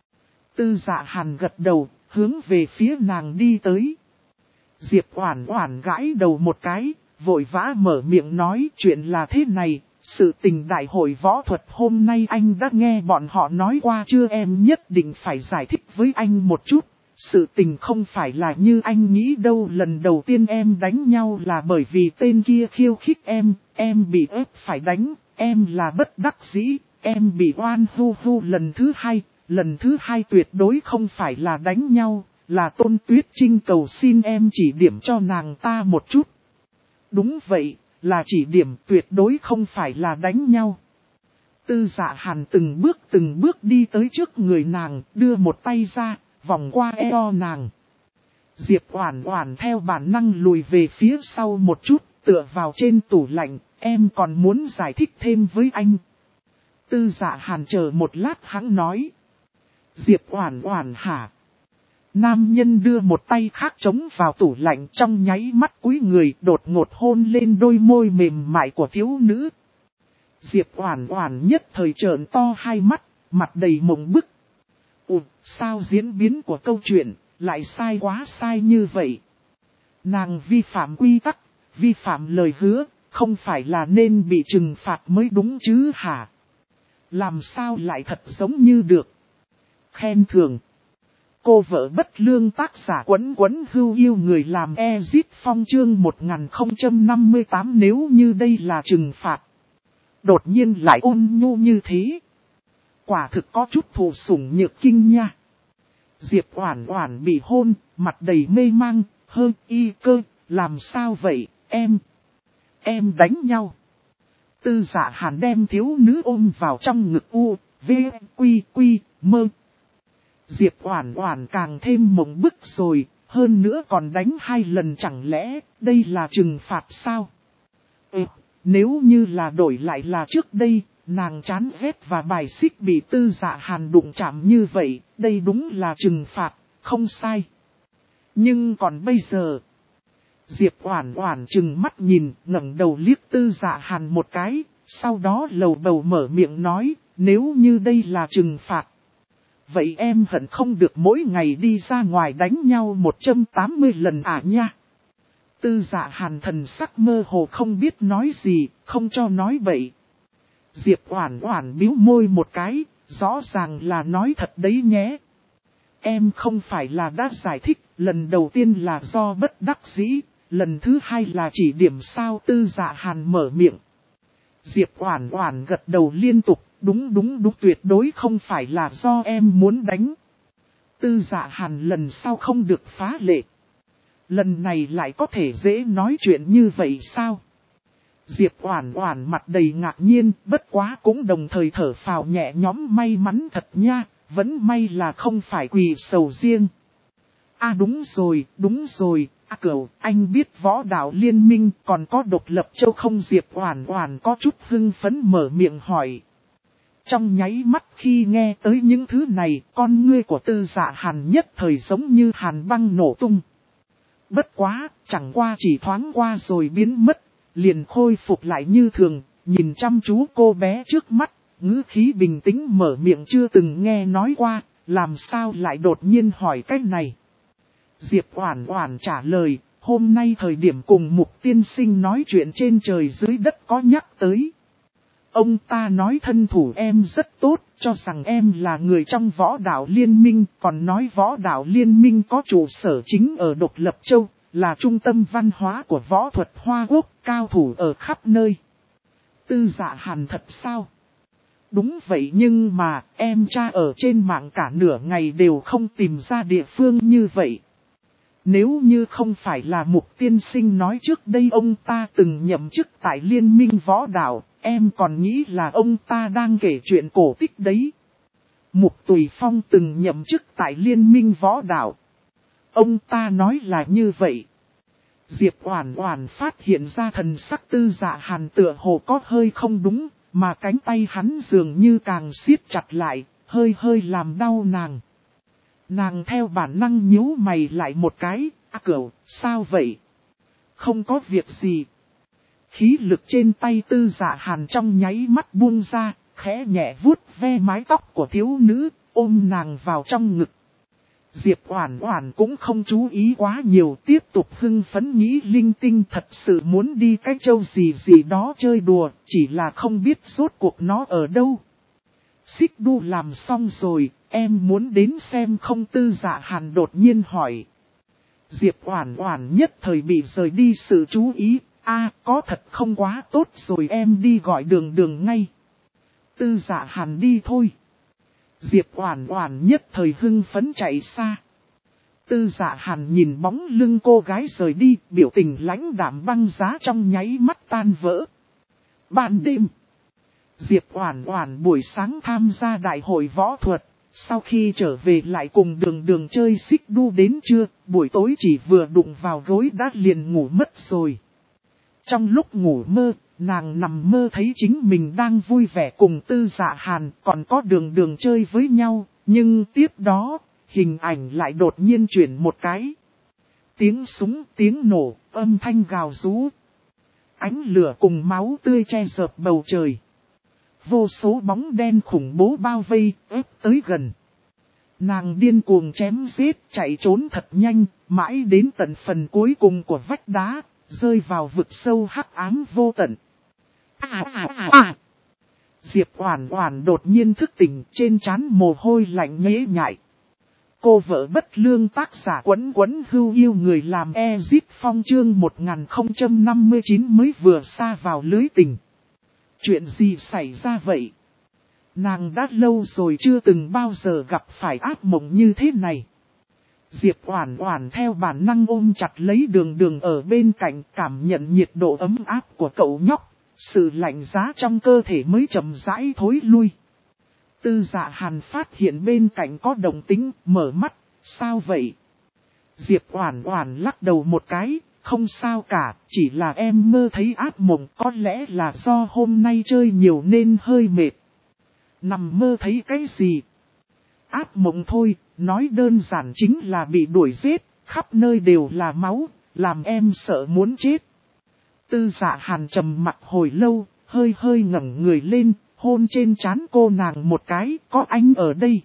Tư Dạ Hàn gật đầu, hướng về phía nàng đi tới. Diệp Oản Oản gãi đầu một cái, vội vã mở miệng nói chuyện là thế này. Sự tình đại hội võ thuật hôm nay anh đã nghe bọn họ nói qua chưa? Em nhất định phải giải thích với anh một chút. Sự tình không phải là như anh nghĩ đâu. Lần đầu tiên em đánh nhau là bởi vì tên kia khiêu khích em bị ép phải đánh, em là bất đắc dĩ, em bị oan hu. Lần thứ hai tuyệt đối không phải là đánh nhau, là Tôn Tuyết Trinh cầu xin em chỉ điểm cho nàng ta một chút. Đúng vậy. Là chỉ điểm, tuyệt đối không phải là đánh nhau. Tư Dạ Hàn từng bước đi tới trước người nàng, đưa một tay ra, vòng qua eo nàng. Diệp Oản Oản theo bản năng lùi về phía sau một chút, tựa vào trên tủ lạnh, em còn muốn giải thích thêm với anh. Tư Dạ Hàn chờ một lát hắn nói. Diệp Oản Oản hả? Nam nhân đưa một tay khác chống vào tủ lạnh, trong nháy mắt cúi người đột ngột hôn lên đôi môi mềm mại của thiếu nữ. Diệp Oản Oản nhất thời trợn to hai mắt, mặt đầy mộng bức. Sao diễn biến của câu chuyện lại sai quá sai như vậy? Nàng vi phạm quy tắc, vi phạm lời hứa, không phải là nên bị trừng phạt mới đúng chứ hả? Làm sao lại thật giống như được? khen thưởng. Cô vợ bất lương tác giả Quấn Quấn Hưu yêu người làm Ezit Phong chương 1058 nếu như đây là trừng phạt. Đột nhiên lại ôn nhu như thế. Quả thực có chút thụ sủng nhược kinh nha. Diệp Oản Oản bị hôn, mặt đầy mê mang, hơi y cơ, làm sao vậy, em đánh nhau. Tư Dạ Hàn đem thiếu nữ ôm vào trong ngực u, v, quy, mơ. Diệp Oản Oản càng thêm mộng bức rồi, hơn nữa còn đánh 2 lần chẳng lẽ đây là trừng phạt sao? Nếu như là đổi lại là trước đây, nàng chán ghét và bài xích bị Tư Dạ Hàn đụng chạm như vậy, đây đúng là trừng phạt, không sai. Nhưng còn bây giờ, Diệp Oản Oản trừng mắt nhìn, ngẩng đầu liếc Tư Dạ Hàn một cái, sau đó lầu bầu mở miệng nói, nếu như đây là trừng phạt. Vậy em hận không được mỗi ngày đi ra ngoài đánh nhau 180 lần à nha. Tư Dạ Hàn thần sắc mơ hồ không biết nói gì, không cho nói bậy. Diệp Oản Oản bĩu môi một cái, rõ ràng là nói thật đấy nhé. Em không phải là đã giải thích, lần đầu tiên là do bất đắc dĩ, lần thứ hai là chỉ điểm sao. Tư Dạ Hàn mở miệng. Diệp Oản Oản gật đầu liên tục, đúng tuyệt đối không phải là do em muốn đánh. Tư Dạ Hàn lần sau không được phá lệ. Lần này lại có thể dễ nói chuyện như vậy sao? Diệp Oản Oản mặt đầy ngạc nhiên, bất quá cũng đồng thời thở phào nhẹ nhõm, may mắn thật nha, vẫn may là không phải quỳ sầu riêng. À đúng rồi, Cửu, anh biết Võ Đạo Liên Minh còn có Độc Lập Châu không? Diệp Oản Oản có chút hưng phấn mở miệng hỏi. Trong nháy mắt khi nghe tới những thứ này, con ngươi của Tư Dạ Hàn nhất thời giống như hàn băng nổ tung. Bất quá, chẳng qua chỉ thoáng qua rồi biến mất, liền khôi phục lại như thường, nhìn chăm chú cô bé trước mắt, ngữ khí bình tĩnh mở miệng, chưa từng nghe nói qua, làm sao lại đột nhiên hỏi cái này. Diệp Oản Oản trả lời, hôm nay thời điểm cùng Mục tiên sinh nói chuyện trên trời dưới đất có nhắc tới. Ông ta nói thân thủ em rất tốt, cho rằng em là người trong Võ Đạo Liên Minh, còn nói Võ Đạo Liên Minh có trụ sở chính ở Độc Lập Châu, là trung tâm văn hóa của võ thuật Hoa Quốc, cao thủ ở khắp nơi. Tư Dạ Hàn thật sao? Đúng vậy, nhưng mà em tra ở trên mạng cả nửa ngày đều không tìm ra địa phương như vậy. Nếu như không phải là Mục tiên sinh nói trước đây ông ta từng nhậm chức tại Liên minh Võ Đạo, em còn nghĩ là ông ta đang kể chuyện cổ tích đấy. Mục Tùy Phong từng nhậm chức tại Liên minh Võ Đạo. Ông ta nói là như vậy. Diệp Oản Oản phát hiện ra thần sắc Tư Dạ Hàn tựa hồ có hơi không đúng, mà cánh tay hắn dường như càng siết chặt lại, hơi làm đau nàng. Nàng theo bản năng nhíu mày lại một cái, Cửu, sao vậy? Không có việc gì. Khí lực trên tay Tư Dạ Hàn trong nháy mắt buông ra, khẽ nhẹ vuốt ve mái tóc của thiếu nữ, ôm nàng vào trong ngực. Diệp Oản Oản cũng không chú ý quá nhiều, tiếp tục hưng phấn nghĩ linh tinh, thật sự muốn đi cái châu gì đó chơi đùa, chỉ là không biết rốt cuộc nó ở đâu. Xích đu làm xong rồi, em muốn đến xem không? Tư Dạ Hàn đột nhiên hỏi. Diệp Oản Oản nhất thời bị rời đi sự chú ý, có thật không quá tốt rồi, em đi gọi đường ngay. Tư Dạ Hàn đi thôi. Diệp Oản Oản nhất thời hưng phấn chạy xa. Tư Dạ Hàn nhìn bóng lưng cô gái rời đi, biểu tình lãnh đạm băng giá trong nháy mắt tan vỡ. Ban đêm, Diệp Oản Oản buổi sáng tham gia đại hội võ thuật, sau khi trở về lại cùng đường chơi xích đu đến trưa, buổi tối chỉ vừa đụng vào gối đã liền ngủ mất rồi. Trong lúc ngủ mơ, nàng nằm mơ thấy chính mình đang vui vẻ cùng Tư Dạ Hàn, còn có đường chơi với nhau, nhưng tiếp đó, hình ảnh lại đột nhiên chuyển một cái. Tiếng súng, tiếng nổ, âm thanh gào rú. Ánh lửa cùng máu tươi che dợp bầu trời. Vô số bóng đen khủng bố bao vây, ép tới gần. Nàng điên cuồng chém giết, chạy trốn thật nhanh, mãi đến tận phần cuối cùng của vách đá, rơi vào vực sâu hắc ám vô tận. Diệp Oản Oản đột nhiên thức tỉnh, trên trán mồ hôi lạnh nhễ nhại. Cô vợ bất lương tác giả Quấn Quấn Hưu Yêu Người làm Ezit Phong chương 1059 mới vừa sa vào lưới tình. Chuyện gì xảy ra vậy? Nàng đã lâu rồi chưa từng bao giờ gặp phải ác mộng như thế này. Diệp Oản Oản theo bản năng ôm chặt lấy Đường Đường ở bên cạnh, cảm nhận nhiệt độ ấm áp của cậu nhóc, sự lạnh giá trong cơ thể mới chậm rãi thối lui. Tư Dạ Hàn phát hiện bên cạnh có động tĩnh, mở mắt, sao vậy? Diệp Oản Oản lắc đầu một cái, không sao cả, chỉ là em mơ thấy ác mộng, có lẽ là do hôm nay chơi nhiều nên hơi mệt. Nằm mơ thấy cái gì? Ác mộng thôi, nói đơn giản chính là bị đuổi giết, khắp nơi đều là máu, làm em sợ muốn chết. Tư Dạ Hàn trầm mặt hồi lâu, hơi hơi ngẩng người lên, hôn trên trán cô nàng một cái, có anh ở đây.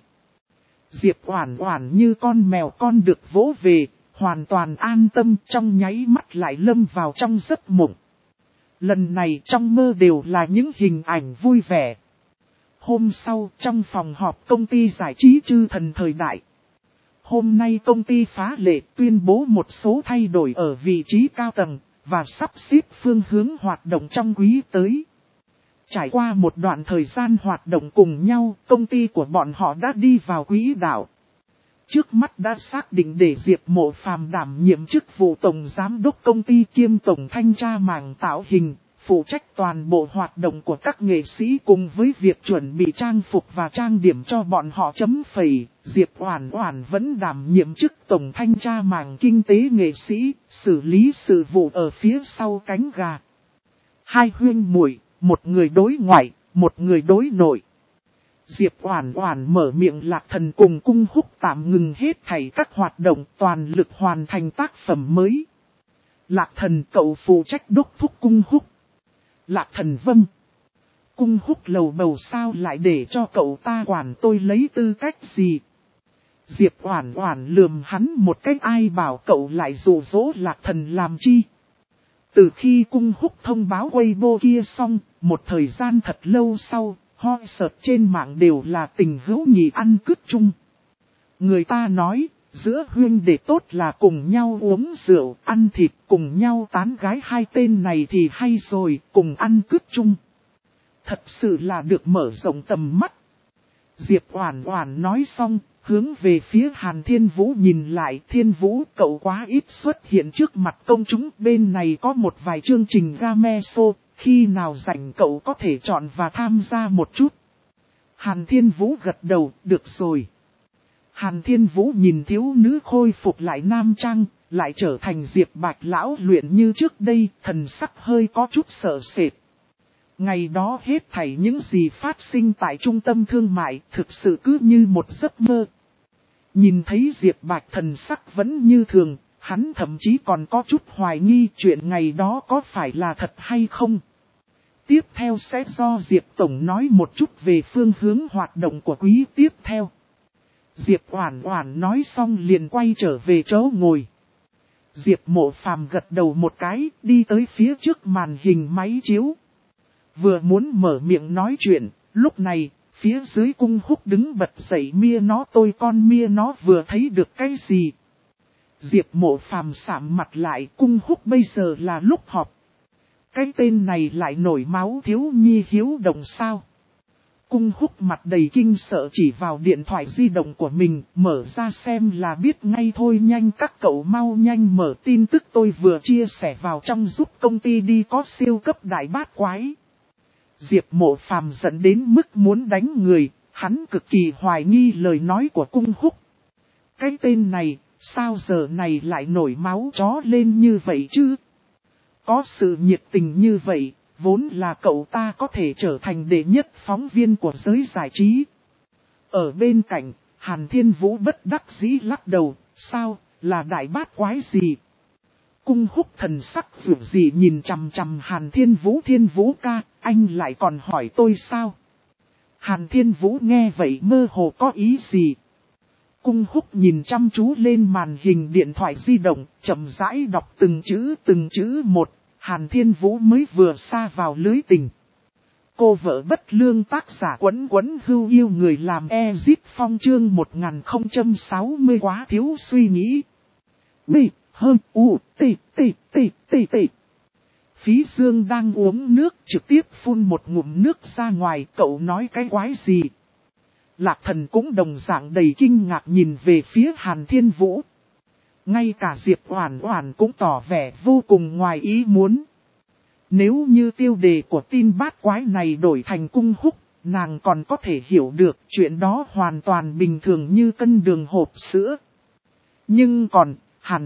Diệp Oản Oản như con mèo con được vỗ về, hoàn toàn an tâm, trong nháy mắt lại lâm vào trong giấc mộng. Lần này trong mơ đều là những hình ảnh vui vẻ. Hôm sau, trong phòng họp công ty giải trí Chư Thần Thời Đại. Hôm nay công ty phá lệ tuyên bố một số thay đổi ở vị trí cao tầng, và sắp xếp phương hướng hoạt động trong quý tới. Trải qua một đoạn thời gian hoạt động cùng nhau, công ty của bọn họ đã đi vào quỹ đạo. Trước mắt đã xác định để Diệp Mộ Phàm đảm nhiệm chức vụ tổng giám đốc công ty kiêm tổng thanh tra mảng tạo hình, phụ trách toàn bộ hoạt động của các nghệ sĩ cùng với việc chuẩn bị trang phục và trang điểm cho bọn họ chấm phẩy. Diệp Oản Oản vẫn đảm nhiệm chức tổng thanh tra mảng kinh tế nghệ sĩ, xử lý sự vụ ở phía sau cánh gà. Hai huynh muội, một người đối ngoại, một người đối nội. Diệp Oản Oản mở miệng Lạc Thần cùng Cung Húc tạm ngừng hết thảy các hoạt động, toàn lực hoàn thành tác phẩm mới. Lạc Thần, cậu phụ trách đốc thúc Cung Húc. Lạc Thần vâng. Cung Húc lầu bầu, sao lại để cho cậu ta quản tôi lấy tư cách gì? Diệp Oản Oản lườm hắn một cách, ai bảo cậu lại dụ dỗ Lạc Thần làm chi? Từ khi Cung Húc thông báo Weibo kia xong, một thời gian thật lâu sau, hot search trên mạng đều là tình hữu nghị ăn cứt chung. Người ta nói, giữa huynh đệ tốt là cùng nhau uống rượu, ăn thịt, cùng nhau tán gái, hai tên này thì hay rồi, cùng ăn cứt chung. Thật sự là được mở rộng tầm mắt. Diệp Oản Oản nói xong, hướng về phía Hàn Thiên Vũ nhìn lại. Thiên Vũ, cậu quá ít xuất hiện trước mặt công chúng, bên này có một vài chương trình game show, khi nào rảnh cậu có thể chọn và tham gia một chút. Hàn Thiên Vũ gật đầu, được rồi. Hàn Thiên Vũ nhìn thiếu nữ khôi phục lại nam trang, lại trở thành Diệp Bạch lão luyện như trước đây, thần sắc hơi có chút sợ sệt. Ngày đó hết thảy những gì phát sinh tại trung tâm thương mại thực sự cứ như một giấc mơ. Nhìn thấy Diệp Bạch thần sắc vẫn như thường, hắn thậm chí còn có chút hoài nghi chuyện ngày đó có phải là thật hay không. Tiếp theo sẽ do Diệp Tổng nói một chút về phương hướng hoạt động của quý tiếp theo. Diệp Oản Oản nói xong liền quay trở về chỗ ngồi. Diệp Mộ Phàm gật đầu một cái, đi tới phía trước màn hình máy chiếu. Vừa muốn mở miệng nói chuyện, lúc này, phía dưới Cung Húc đứng bật dậy, mia nó tôi con mia nó vừa thấy được cái gì. Diệp Mộ Phàm sạm mặt lại, Cung Húc bây giờ là lúc họp. Cái tên này lại nổi máu thiếu nhi hiếu động sao? Cung Húc mặt đầy kinh sợ chỉ vào điện thoại di động của mình, mở ra xem là biết ngay thôi. Nhanh các cậu mau nhanh mở tin tức tôi vừa chia sẻ vào trong giúp công ty đi, có siêu cấp đại bát quái. Diệp Mộ Phàm giận đến mức muốn đánh người, hắn cực kỳ hoài nghi lời nói của Cung Húc. Cái tên này, sao giờ này lại nổi máu chó lên như vậy chứ? Có sự nhiệt tình như vậy, vốn là cậu ta có thể trở thành đệ nhất phóng viên của giới giải trí. Ở bên cạnh, Hàn Thiên Vũ bất đắc dĩ lắc đầu, sao, là đại bát quái gì? Cung Húc thần sắc dù gì nhìn chằm chằm Hàn Thiên Vũ ca, anh lại còn hỏi tôi sao? Hàn Thiên Vũ nghe vậy mơ hồ có ý gì? Cung Húc nhìn chăm chú lên màn hình điện thoại di động, chậm rãi đọc từng chữ một, Hàn Thiên Vũ mới vừa sa vào lưới tình. cô vợ bất lương, tác giả Quấn Quấn Hưu yêu người làm Ezit Phong chương 1060 quá thiếu suy nghĩ. B, hơn, U, T, T, T, T, T. Phí Dương đang uống nước trực tiếp phun một ngụm nước ra ngoài, cậu nói cái quái gì? Lạc Thần cũng đồng dạng đầy kinh ngạc nhìn về phía Hàn Thiên Vũ. Ngay cả Diệp Oản Oản cũng tỏ vẻ vô cùng ngoài ý muốn. Nếu như tiêu đề của tin bát quái này đổi thành Cung Húc, nàng còn có thể hiểu được, chuyện đó hoàn toàn bình thường như cân đường hộp sữa. Nhưng còn Hàn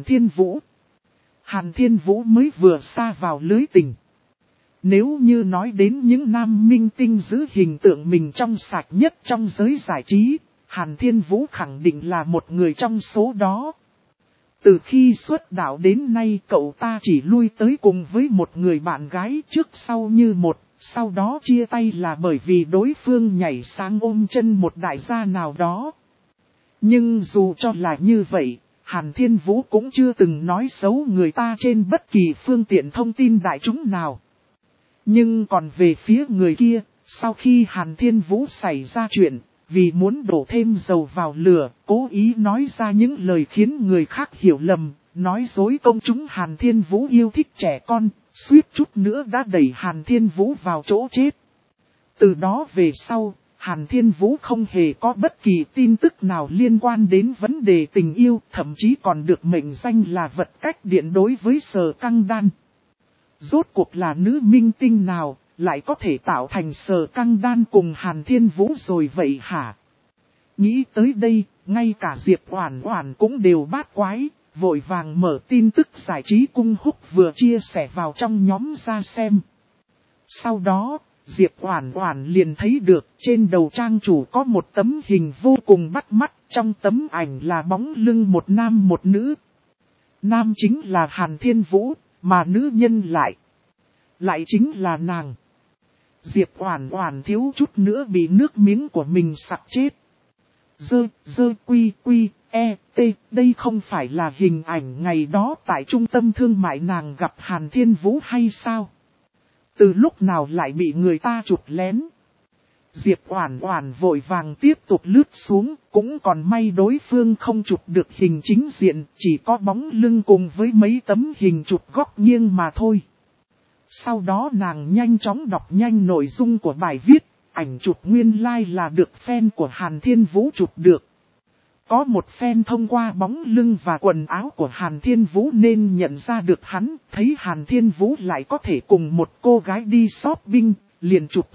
Thiên Vũ mới vừa sa vào lưới tình. Nếu như nói đến những nam minh tinh giữ hình tượng mình trong sạch nhất trong giới giải trí, Hàn Thiên Vũ khẳng định là một người trong số đó. Từ khi xuất đạo đến nay cậu ta chỉ lui tới cùng với một người bạn gái trước sau như một, sau đó chia tay là bởi vì đối phương nhảy sang ôm chân một đại gia nào đó. Nhưng dù cho là như vậy, Hàn Thiên Vũ cũng chưa từng nói xấu người ta trên bất kỳ phương tiện thông tin đại chúng nào. Nhưng còn về phía người kia, sau khi Hàn Thiên Vũ xảy ra chuyện, vì muốn đổ thêm dầu vào lửa, cố ý nói ra những lời khiến người khác hiểu lầm, nói dối công chúng Hàn Thiên Vũ yêu thích trẻ con, suýt chút nữa đã đẩy Hàn Thiên Vũ vào chỗ chết. Từ đó về sau, Hàn Thiên Vũ không hề có bất kỳ tin tức nào liên quan đến vấn đề tình yêu, thậm chí còn được mệnh danh là vật cách điện đối với Sở Căng Đan. Rốt cuộc là nữ minh tinh nào, lại có thể tạo thành Sở Căng Đan cùng Hàn Thiên Vũ rồi vậy hả? Nghĩ tới đây, ngay cả Diệp Oản Oản cũng đều bát quái, vội vàng mở tin tức giải trí Cung Húc vừa chia sẻ vào trong nhóm ra xem. Sau đó, Diệp Oản Oản liền thấy được trên đầu trang chủ có một tấm hình vô cùng bắt mắt, trong tấm ảnh là bóng lưng một nam một nữ. Nam chính là Hàn Thiên Vũ, mà nữ nhân lại chính là nàng. Diệp Oản Oản thiếu chút nữa bị nước miếng của mình sặc chết. Đây không phải là hình ảnh ngày đó tại trung tâm thương mại nàng gặp Hàn Thiên Vũ hay sao? Từ lúc nào lại bị người ta chụp lén? Diệp Oản Oản vội vàng tiếp tục lướt xuống, cũng còn may đối phương không chụp được hình chính diện, chỉ có bóng lưng cùng với mấy tấm hình chụp góc nghiêng mà thôi. Sau đó nàng nhanh chóng đọc nhanh nội dung của bài viết, ảnh chụp nguyên lai là được fan của Hàn Thiên Vũ chụp được. Có một fan thông qua bóng lưng và quần áo của Hàn Thiên Vũ nên nhận ra được hắn, thấy Hàn Thiên Vũ lại có thể cùng một cô gái đi shopping, liền chụp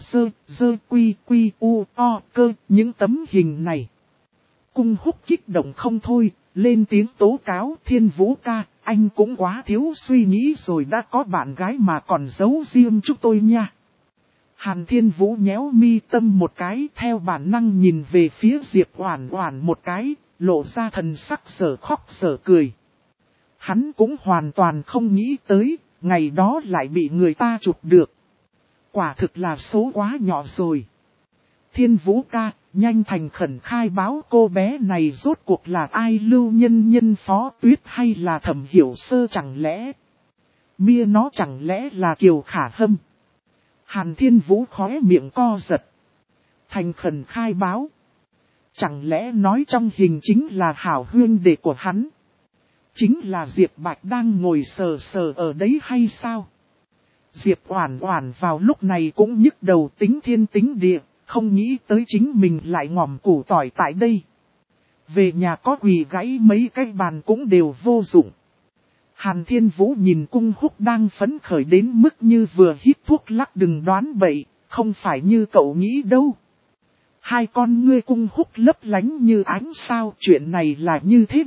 những tấm hình này. Cung Húc kích động không thôi, lên tiếng tố cáo Thiên Vũ ca, anh cũng quá thiếu suy nghĩ rồi, đã có bạn gái mà còn giấu riêng chúng tôi nha. Hàn Thiên Vũ nhéo mi tâm một cái, theo bản năng nhìn về phía Diệp Oản Oản một cái, lộ ra thần sắc sở khóc sở cười. Hắn cũng hoàn toàn không nghĩ tới, ngày đó lại bị người ta chụp được. Quả thực là số quá nhỏ rồi. Thiên Vũ ca, nhanh thành khẩn khai báo cô bé này rốt cuộc là ai, Lưu Nhân Phó Tuyết hay là Thẩm Hiểu Sơ chẳng lẽ? Mia nó chẳng lẽ là Kiều Khả Hâm? Hàn Thiên Vũ khóe miệng co giật. Thành khẩn khai báo. Chẳng lẽ nói trong hình chính là hảo huynh đệ của hắn? Chính là Diệp Bạch đang ngồi sờ sờ ở đấy hay sao? Diệp Oản Oản vào lúc này cũng nhức đầu tính thiên tính địa, không nghĩ tới chính mình lại ngòm củ tỏi tại đây. Về nhà có quỳ gãy mấy cái bàn cũng đều vô dụng. Hàn Thiên Vũ nhìn Cung Húc đang phấn khởi đến mức như vừa hít thuốc lắc, đừng đoán bậy, không phải như cậu nghĩ đâu. Hai con ngươi Cung Húc lấp lánh như ánh sao, chuyện này là như thế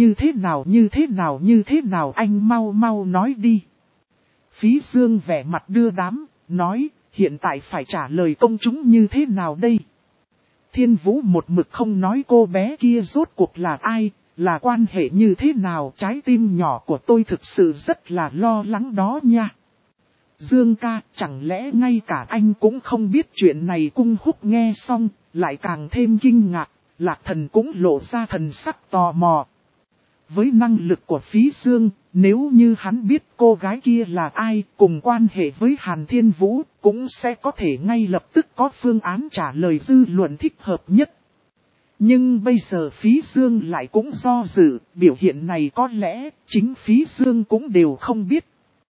nào anh mau nói đi. Phí Dương vẻ mặt đưa đám, nói, hiện tại phải trả lời công chúng như thế nào đây? Thiên Vũ một mực không nói cô bé kia rốt cuộc là ai, là quan hệ như thế nào, trái tim nhỏ của tôi thực sự rất là lo lắng đó nha. Dương ca, chẳng lẽ ngay cả anh cũng không biết chuyện này? Cung Húc nghe xong, lại càng thêm kinh ngạc, Lạc Thần cũng lộ ra thần sắc tò mò. với năng lực của Phí Dương, nếu như hắn biết cô gái kia là ai cùng quan hệ với Hàn Thiên Vũ, cũng sẽ có thể ngay lập tức có phương án trả lời dư luận thích hợp nhất. Nhưng bây giờ Phí Dương lại cũng do dự, biểu hiện này có lẽ chính Phí Dương cũng đều không biết.